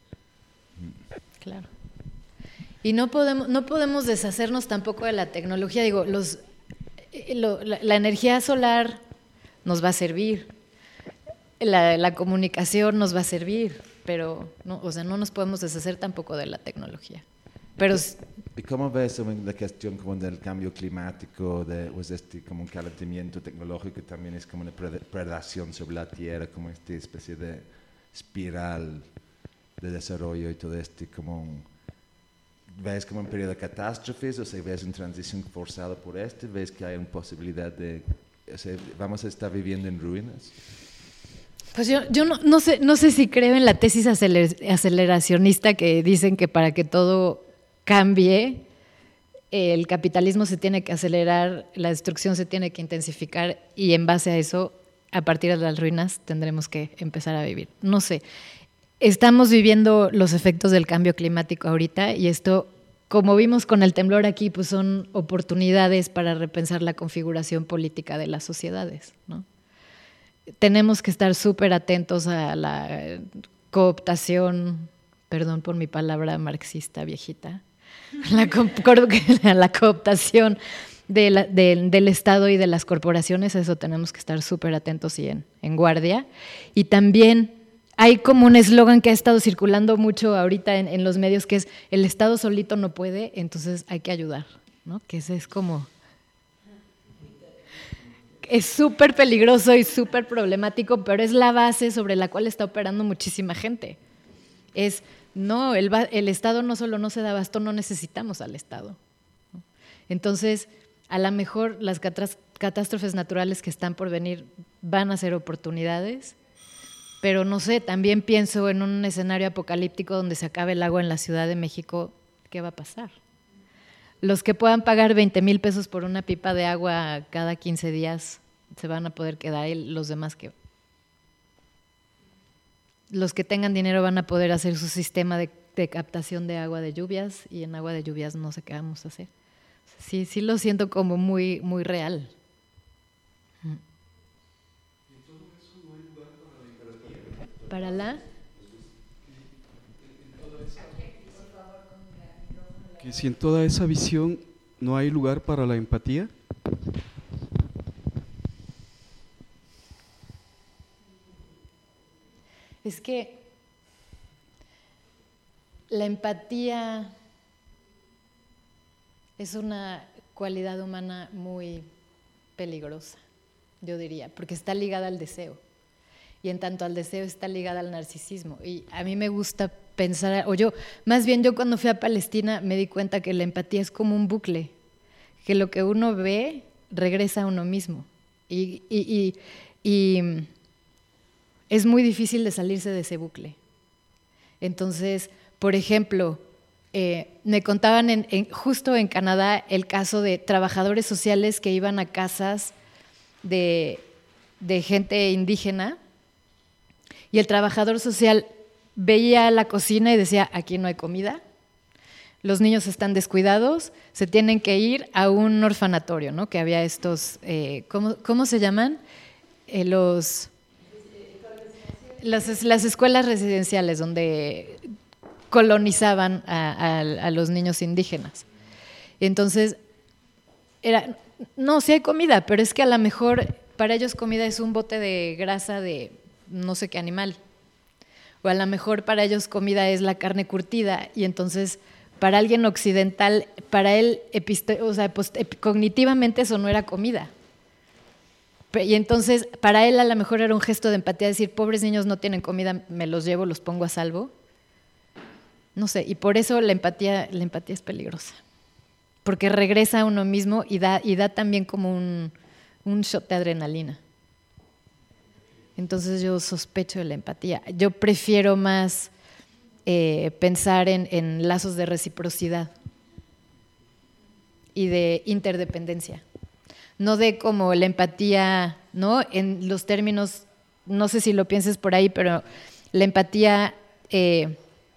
S2: Claro. Y no podemos, no podemos deshacernos tampoco de la tecnología. Digo, los, lo, la, la energía solar nos va a servir, la, la comunicación nos va a servir, pero no, o sea, no nos podemos deshacer tampoco de la tecnología. Pero
S1: ¿y cómo ves la cuestión como del cambio climático, de pues este como un calentamiento tecnológico también es como una predación sobre la Tierra, como esta especie de espiral de desarrollo y todo esto, como ves como un periodo de catástrofes, o sea, ves una transición forzada por este, ves que hay una posibilidad de, o sea, vamos a estar viviendo en ruinas?
S2: Pues yo, yo no, no sé, no sé si creo en la tesis aceler, aceleracionista que dicen que para que todo cambie, el capitalismo se tiene que acelerar, la destrucción se tiene que intensificar y en base a eso, a partir de las ruinas, tendremos que empezar a vivir. No sé, estamos viviendo los efectos del cambio climático ahorita y esto, como vimos con el temblor aquí, pues son oportunidades para repensar la configuración política de las sociedades, ¿no? Tenemos que estar súper atentos a la cooptación, perdón por mi palabra marxista viejita, la, co la cooptación de la, de, del Estado y de las corporaciones, a eso tenemos que estar súper atentos y en, en guardia. Y también hay como un eslogan que ha estado circulando mucho ahorita en, en los medios, que es el Estado solito no puede, entonces hay que ayudar, ¿no? Que ese es como... Es súper peligroso y súper problemático, pero es la base sobre la cual está operando muchísima gente. Es, no, el, el Estado no solo no se da abasto, no necesitamos al Estado. Entonces, a lo mejor las catástrofes naturales que están por venir van a ser oportunidades, pero no sé, también pienso en un escenario apocalíptico donde se acabe el agua en la Ciudad de México, ¿qué va a pasar? Los que puedan pagar veinte mil pesos por una pipa de agua cada quince días se van a poder quedar y los demás que... Los que tengan dinero van a poder hacer su sistema de, de captación de agua de lluvias y en agua de lluvias no sé qué vamos a hacer. Sí, sí lo siento como muy, muy real. ¿Para la?
S6: Que si en toda esa visión no hay lugar para la empatía.
S2: Es que la empatía es una cualidad humana muy peligrosa, yo diría, porque está ligada al deseo. Y en tanto al deseo está ligada al narcisismo. Y a mí me gusta pensar, o yo, más bien yo cuando fui a Palestina me di cuenta que la empatía es como un bucle, que lo que uno ve regresa a uno mismo. Y, y, y, y es muy difícil de salirse de ese bucle. Entonces, por ejemplo, eh, me contaban en, en, justo en Canadá el caso de trabajadores sociales que iban a casas de, de gente indígena y el trabajador social veía la cocina y decía, aquí no hay comida, los niños están descuidados, se tienen que ir a un orfanatorio, ¿no? Que había estos, eh, ¿cómo, ¿cómo se llaman? Eh, los, las, las escuelas residenciales donde colonizaban a, a, a los niños indígenas. Entonces, era, no, sí hay comida, pero es que a lo mejor para ellos comida es un bote de grasa de no sé qué animal. O a lo mejor para ellos comida es la carne curtida y entonces para alguien occidental, para él o sea, pues, cognitivamente eso no era comida. Y entonces para él a lo mejor era un gesto de empatía decir, pobres niños no tienen comida, me los llevo, los pongo a salvo. No sé, y por eso la empatía, la empatía es peligrosa. Porque regresa a uno mismo y da, y da también como un, un shot de adrenalina. Entonces yo sospecho de la empatía. Yo prefiero más eh, pensar en, en lazos de reciprocidad y de interdependencia. No de como la empatía, ¿no? En los términos, no sé si lo pienses por ahí, pero la empatía eh,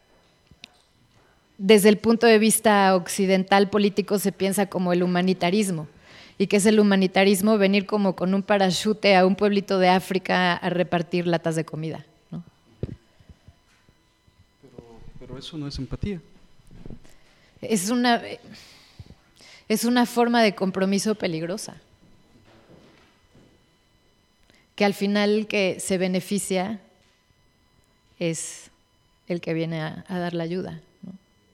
S2: desde el punto de vista occidental político se piensa como el humanitarismo. ¿Y qué es el humanitarismo? Venir como con un parachute a un pueblito de África a repartir latas de comida, ¿no?
S6: Pero, pero eso no es empatía.
S2: Es una, es una forma de compromiso peligrosa, que al final el que se beneficia es el que viene a, a dar la ayuda, ¿no?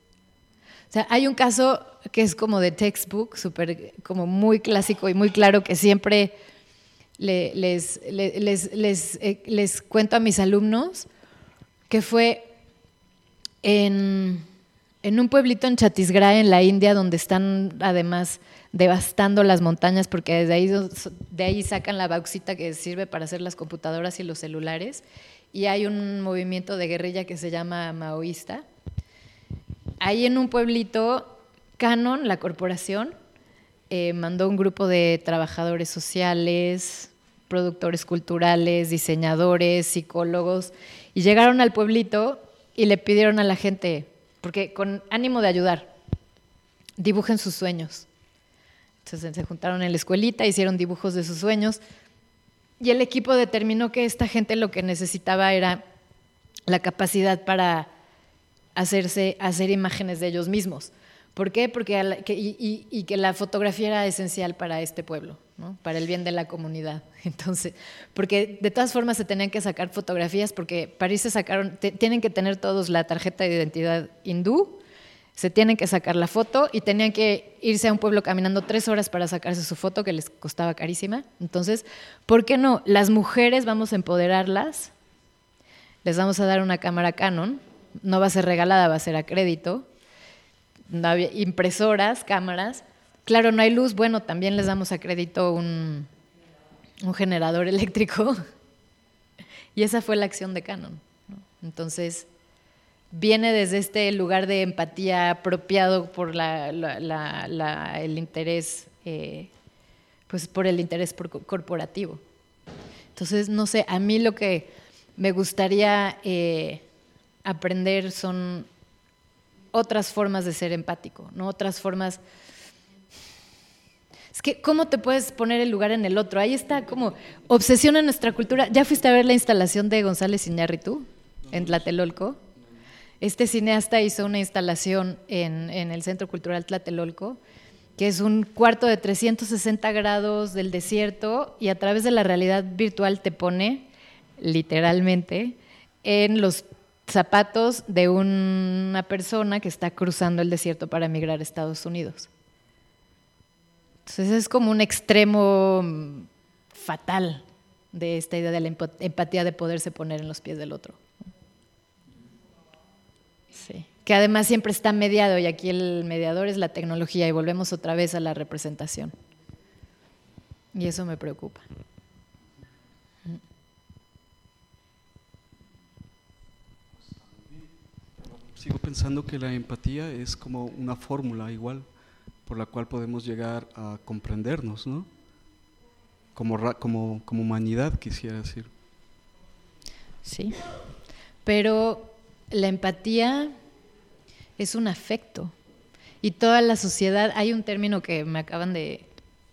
S2: O sea, hay un caso que es como de textbook, súper, como muy clásico y muy claro, que siempre le, les, les, les, les, eh, les cuento a mis alumnos, que fue en, en un pueblito en Chhattisgarh, en la India, donde están además devastando las montañas, porque desde ahí, de ahí sacan la bauxita que sirve para hacer las computadoras y los celulares, y hay un movimiento de guerrilla que se llama maoísta. Ahí en un pueblito, Canon, la corporación, eh, mandó un grupo de trabajadores sociales, productores culturales, diseñadores, psicólogos, y llegaron al pueblito y le pidieron a la gente, porque con ánimo de ayudar, dibujen sus sueños. Entonces se juntaron en la escuelita, hicieron dibujos de sus sueños, y el equipo determinó que esta gente lo que necesitaba era la capacidad para hacerse, hacer imágenes de ellos mismos. ¿Por qué? Porque a la, que, y, y, y que la fotografía era esencial para este pueblo, ¿no? Para el bien de la comunidad. Entonces, porque de todas formas se tenían que sacar fotografías, porque para irse sacaron, te, tienen que tener todos la tarjeta de identidad hindú, se tienen que sacar la foto y tenían que irse a un pueblo caminando tres horas para sacarse su foto, que les costaba carísima. Entonces, ¿por qué no? Las mujeres vamos a empoderarlas, les vamos a dar una cámara Canon, no va a ser regalada, va a ser a crédito, impresoras, cámaras. Claro, no hay luz, bueno, también les damos a crédito un, un generador eléctrico. Y esa fue la acción de Canon, ¿no? Entonces, viene desde este lugar de empatía apropiado por la, la, la, la, el interés, eh, pues por el interés por corporativo. Entonces, no sé, a mí lo que me gustaría eh, aprender son otras formas de ser empático, ¿no? Otras formas. Es que, ¿cómo te puedes poner el lugar en el otro? Ahí está como obsesión en nuestra cultura. ¿Ya fuiste a ver la instalación de González Iñárritu en Tlatelolco? Este cineasta hizo una instalación en, en el Centro Cultural Tlatelolco, que es un cuarto de trescientos sesenta grados del desierto, y a través de la realidad virtual te pone, literalmente, en los zapatos de una persona que está cruzando el desierto para emigrar a Estados Unidos. Entonces es como un extremo fatal de esta idea de la empatía, de poderse poner en los pies del otro. Sí. Que además siempre está mediado, y aquí el mediador es la tecnología, y volvemos otra vez a la representación. Y eso me preocupa.
S6: Sigo pensando que la empatía es como una fórmula igual por la cual podemos llegar a comprendernos, ¿no? Como, como, como humanidad, quisiera decir.
S2: Sí, pero la empatía es un afecto, y toda la sociedad, hay un término que me acaban de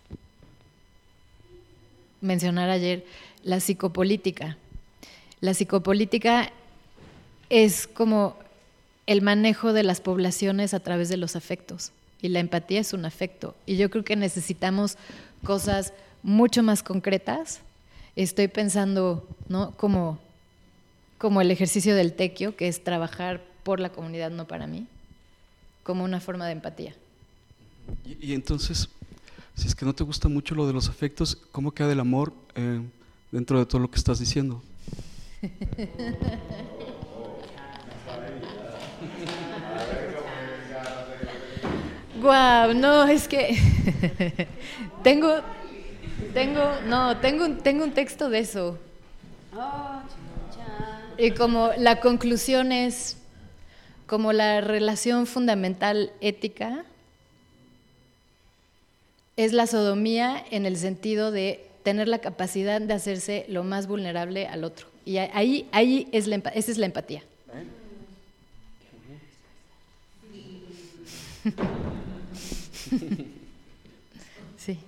S2: mencionar ayer, la psicopolítica. La psicopolítica es como el manejo de las poblaciones a través de los afectos, y la empatía es un afecto, y yo creo que necesitamos cosas mucho más concretas. Estoy pensando, ¿no?, como, como el ejercicio del tequio, que es trabajar por la comunidad, no para mí, como una forma de empatía.
S6: Y, y entonces, si es que no te gusta mucho lo de los afectos, ¿cómo queda el amor eh, dentro de todo lo que estás diciendo?
S2: Guau, wow, no, es que tengo, tengo, no, tengo, tengo un texto de eso. Y como la conclusión es, como la relación fundamental ética es la sodomía en el sentido de tener la capacidad de hacerse lo más vulnerable al otro. Y ahí, ahí es la, esa es la empatía. Sí.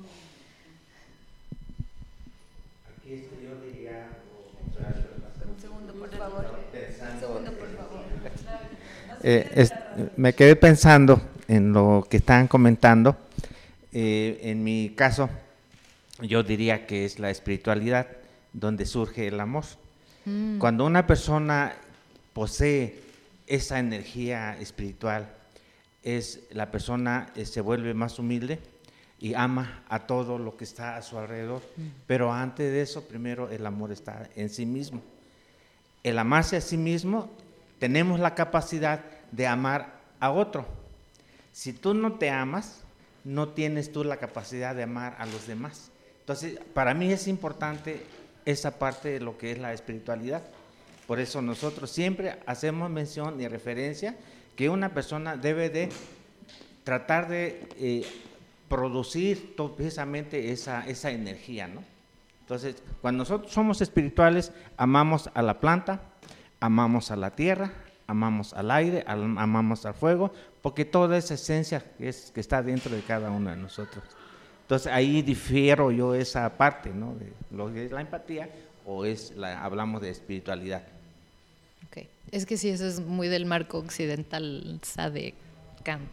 S7: Un segundo, por favor. Un segundo, por favor.
S5: Eh, es, me quedé pensando en lo que están comentando. Eh, en mi caso, yo diría que es la espiritualidad donde surge el amor. Mm. Cuando una persona posee esa energía espiritual, es la persona eh, se vuelve más humilde y ama a todo lo que está a su alrededor. Mm. Pero antes de eso, primero el amor está en sí mismo. El amarse a sí mismo, tenemos la capacidad de amar a otro. Si tú no te amas, no tienes tú la capacidad de amar a los demás. Entonces, para mí es importante esa parte de lo que es la espiritualidad. Por eso nosotros siempre hacemos mención y referencia que una persona debe de tratar de eh, producir todo, precisamente esa, esa energía, ¿no? Entonces, cuando nosotros somos espirituales, amamos a la planta, amamos a la tierra, amamos al aire, al, amamos al fuego, porque toda esa esencia que, es, que está dentro de cada uno de nosotros. Entonces, ahí difiero yo esa parte, ¿no? De lo que es la empatía o es la, hablamos de espiritualidad.
S2: Ok, es que sí, eso es muy del marco occidental, sa de Kant.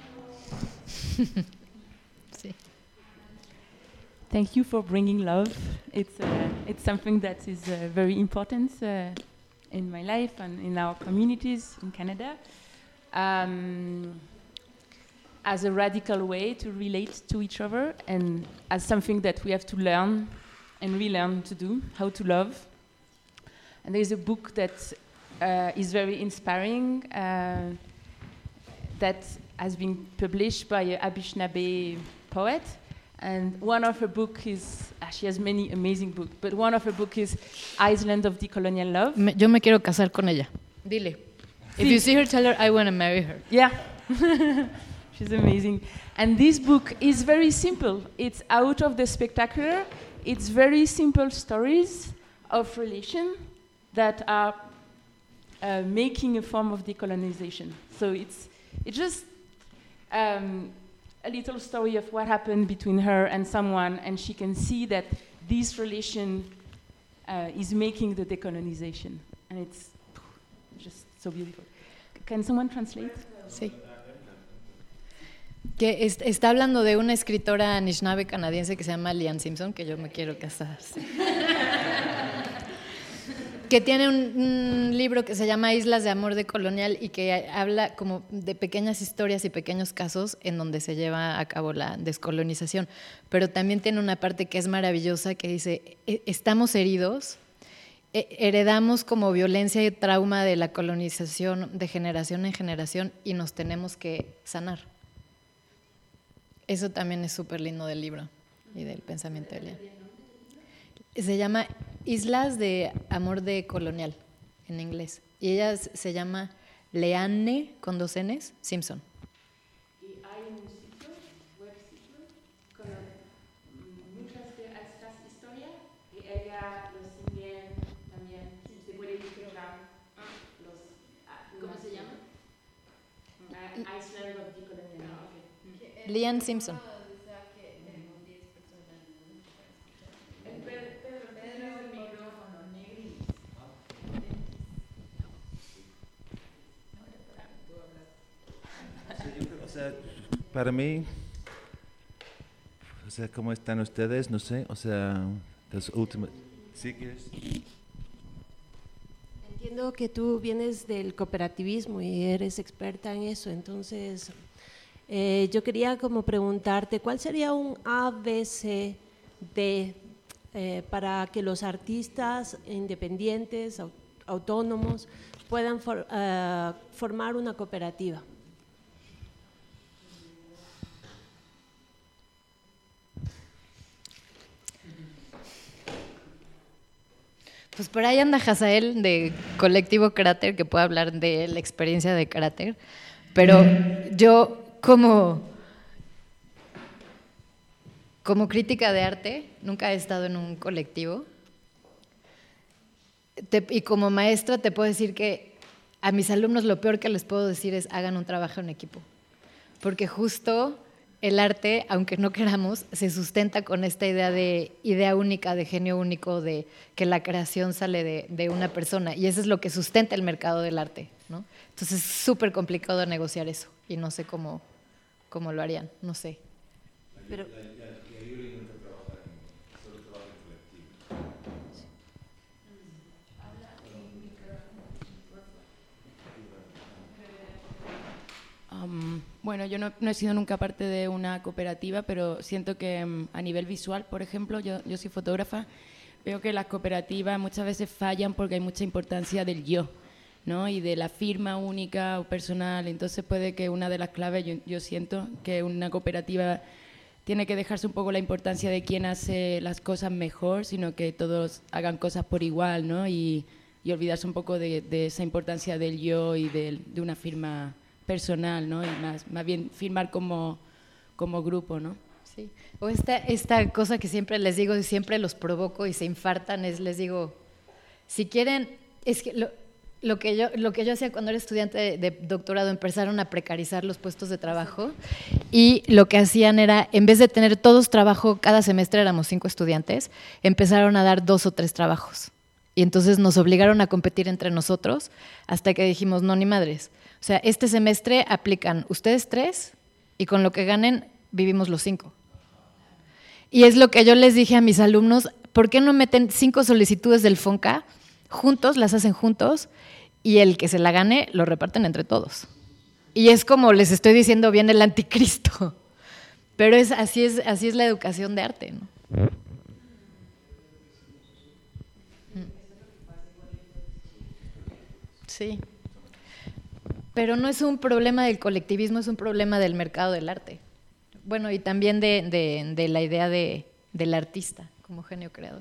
S2: Sí.
S4: Thank you for bringing love. It's uh, it's something that is uh, very important uh, in my life and in our communities in Canada, um, as a radical way to relate to each other and as something that we have to learn and relearn to do, how to love. And there is a book that uh, is very inspiring uh, that has been published by an Anishinaabe poet. And one of her books is, ah, she has many amazing books, but one of her books is Island of Decolonial Love.
S2: Me, yo me quiero casar con ella. Dile. Sí. If you see her, tell her I want to marry her.
S4: Yeah. She's amazing. And this book is very simple. It's out of the spectacular. It's very simple stories of relation that are uh, making a form of decolonization. So it's, it's just um, a little story of what happened between her and someone, and she can see that this relation uh, is making the decolonization. And it's just so beautiful. Can someone translate?
S2: Sí. Que est está hablando de una escritora Anishinaabe canadiense que se llama Leanne Simpson, que yo me quiero casar. Sí. Que tiene un, un libro que se llama Islas de Amor Decolonial y que habla como de pequeñas historias y pequeños casos en donde se lleva a cabo la descolonización. Pero también tiene una parte que es maravillosa que dice, estamos heridos, heredamos como violencia y trauma de la colonización de generación en generación y nos tenemos que sanar. Eso también es súper lindo del libro y del pensamiento de Leanne. Se llama Islas de Amor Decolonial en inglés. Y ella se llama Leanne, con dos N's, Simpson.
S4: Y hay un sitio, web sitio, con muchas de estas historias y ella los envía también. Se puede encontrar los...
S2: ¿Cómo se llama?
S4: Uh, Island of Decolonial. Okay.
S2: Leanne Simpson.
S1: O sea, para mí, o sea, ¿cómo están ustedes? No sé, o sea, las últimas... ¿Sí quieres?
S7: Entiendo que tú vienes del cooperativismo y eres experta en eso, entonces eh, yo quería como preguntarte, ¿cuál sería un A B C D eh, para que los artistas independientes, aut autónomos, puedan for, uh, formar una cooperativa?
S2: Pues por ahí anda Hazael de Colectivo Cráter, que puede hablar de la experiencia de Cráter, pero yo como, como crítica de arte nunca he estado en un colectivo, te, y como maestra te puedo decir que a mis alumnos lo peor que les puedo decir es hagan un trabajo en equipo, porque justo el arte, aunque no queramos, se sustenta con esta idea de idea única, de genio único, de que la creación sale de, de una persona. Y eso es lo que sustenta el mercado del arte, ¿no? Entonces es súper complicado negociar eso. Y no sé cómo, cómo lo harían, no sé.
S7: Pero,
S8: Um, bueno, yo no, no he sido nunca parte de una cooperativa, pero siento que um, a nivel visual, por ejemplo, yo, yo soy fotógrafa, veo que las cooperativas muchas veces fallan porque hay mucha importancia del yo, ¿no? Y de la firma única o personal. Entonces puede que una de las claves, yo, yo siento que una cooperativa tiene que dejarse un poco la importancia de quién hace las cosas mejor, sino que todos hagan cosas por igual, ¿no? Y, y olvidarse un poco de, de esa importancia del yo y de, de una firma personal, ¿no? Y más, más bien firmar como, como grupo, ¿no?
S2: Sí. O esta, esta cosa que siempre les digo y siempre los provoco y se infartan, es les digo, si quieren, es que lo, lo que yo, lo que yo hacía cuando era estudiante de, de doctorado, empezaron a precarizar los puestos de trabajo y lo que hacían era, en vez de tener todos trabajo, cada semestre éramos cinco estudiantes, empezaron a dar dos o tres trabajos. Y entonces nos obligaron a competir entre nosotros hasta que dijimos, no, ni madres. O sea, este semestre aplican ustedes tres y con lo que ganen vivimos los cinco. Y es lo que yo les dije a mis alumnos, ¿por qué no meten cinco solicitudes del FONCA juntos, las hacen juntos y el que se la gane lo reparten entre todos? Y es como les estoy diciendo, viene el anticristo. Pero es, así, es, así es la educación de arte, ¿no? Sí. Pero no es un problema del colectivismo, es un problema del mercado del arte. Bueno, y también de, de, de la idea de, del artista como genio creador.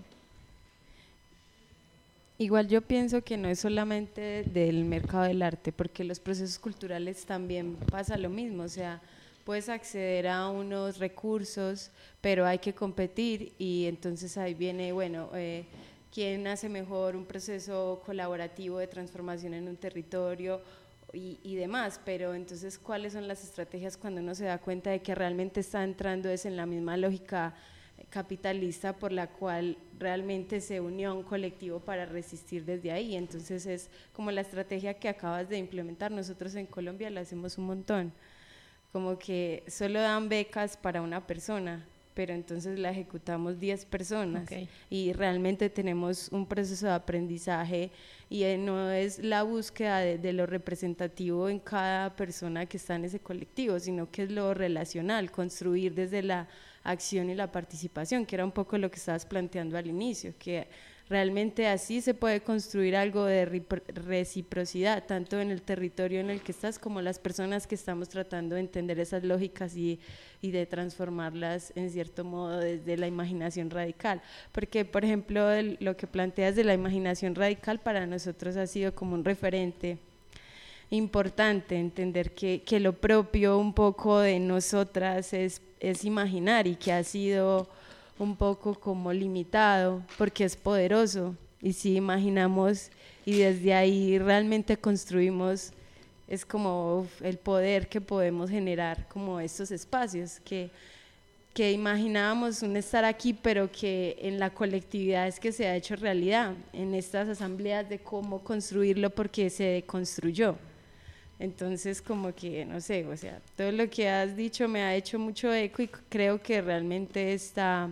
S3: Igual yo pienso que no es solamente del mercado del arte, porque los procesos culturales también pasa lo mismo, o sea, puedes acceder a unos recursos, pero hay que competir y entonces ahí viene, bueno, eh, quién hace mejor un proceso colaborativo de transformación en un territorio y, y demás, pero entonces ¿cuáles son las estrategias cuando uno se da cuenta de que realmente está entrando es en la misma lógica capitalista por la cual realmente se unió un colectivo para resistir desde ahí? Entonces es como la estrategia que acabas de implementar, nosotros en Colombia la hacemos un montón, como que solo dan becas para una persona, pero entonces la ejecutamos diez personas, okay, y realmente tenemos un proceso de aprendizaje y no es la búsqueda de, de lo representativo en cada persona que está en ese colectivo, sino que es lo relacional, construir desde la acción y la participación, que era un poco lo que estabas planteando al inicio, que realmente así se puede construir algo de reciprocidad, tanto en el territorio en el que estás como las personas que estamos tratando de entender esas lógicas y, y de transformarlas en cierto modo desde la imaginación radical, porque por ejemplo el, lo que planteas de la imaginación radical para nosotros ha sido como un referente importante, entender que, que lo propio un poco de nosotras es, es imaginar y que ha sido un poco como limitado porque es poderoso, y si imaginamos y desde ahí realmente construimos, es como uf, el poder que podemos generar como estos espacios que, que imaginábamos un estar aquí, pero que en la colectividad es que se ha hecho realidad, en estas asambleas de cómo construirlo porque se deconstruyó. Entonces como que, no sé, o sea, todo lo que has dicho me ha hecho mucho eco y creo que realmente está,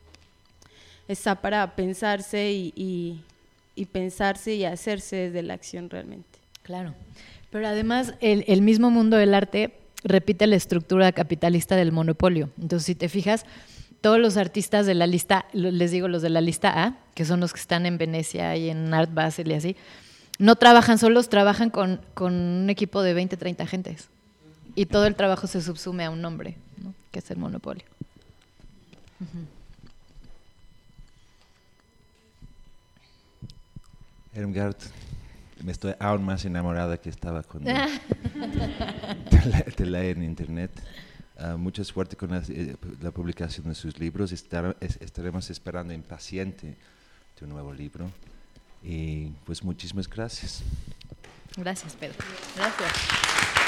S3: está para pensarse y, y, y pensarse y hacerse desde la acción realmente.
S2: Claro, pero además el, el mismo mundo del arte repite la estructura capitalista del monopolio. Entonces si te fijas, todos los artistas de la lista, les digo los de la lista A, que son los que están en Venecia y en Art Basel y así, no trabajan solos, trabajan con, con un equipo de veinte, treinta gentes. Y todo el trabajo se subsume a un nombre, ¿no? Que es el monopolio. Uh-huh.
S1: Irmgard, me estoy aún más enamorada que estaba cuando te, le- te leí en internet. Uh, mucha suerte con la, eh, la publicación de sus libros. Estar, es- estaremos esperando impaciente tu nuevo libro. Y pues muchísimas gracias.
S2: Gracias, Pedro. Gracias.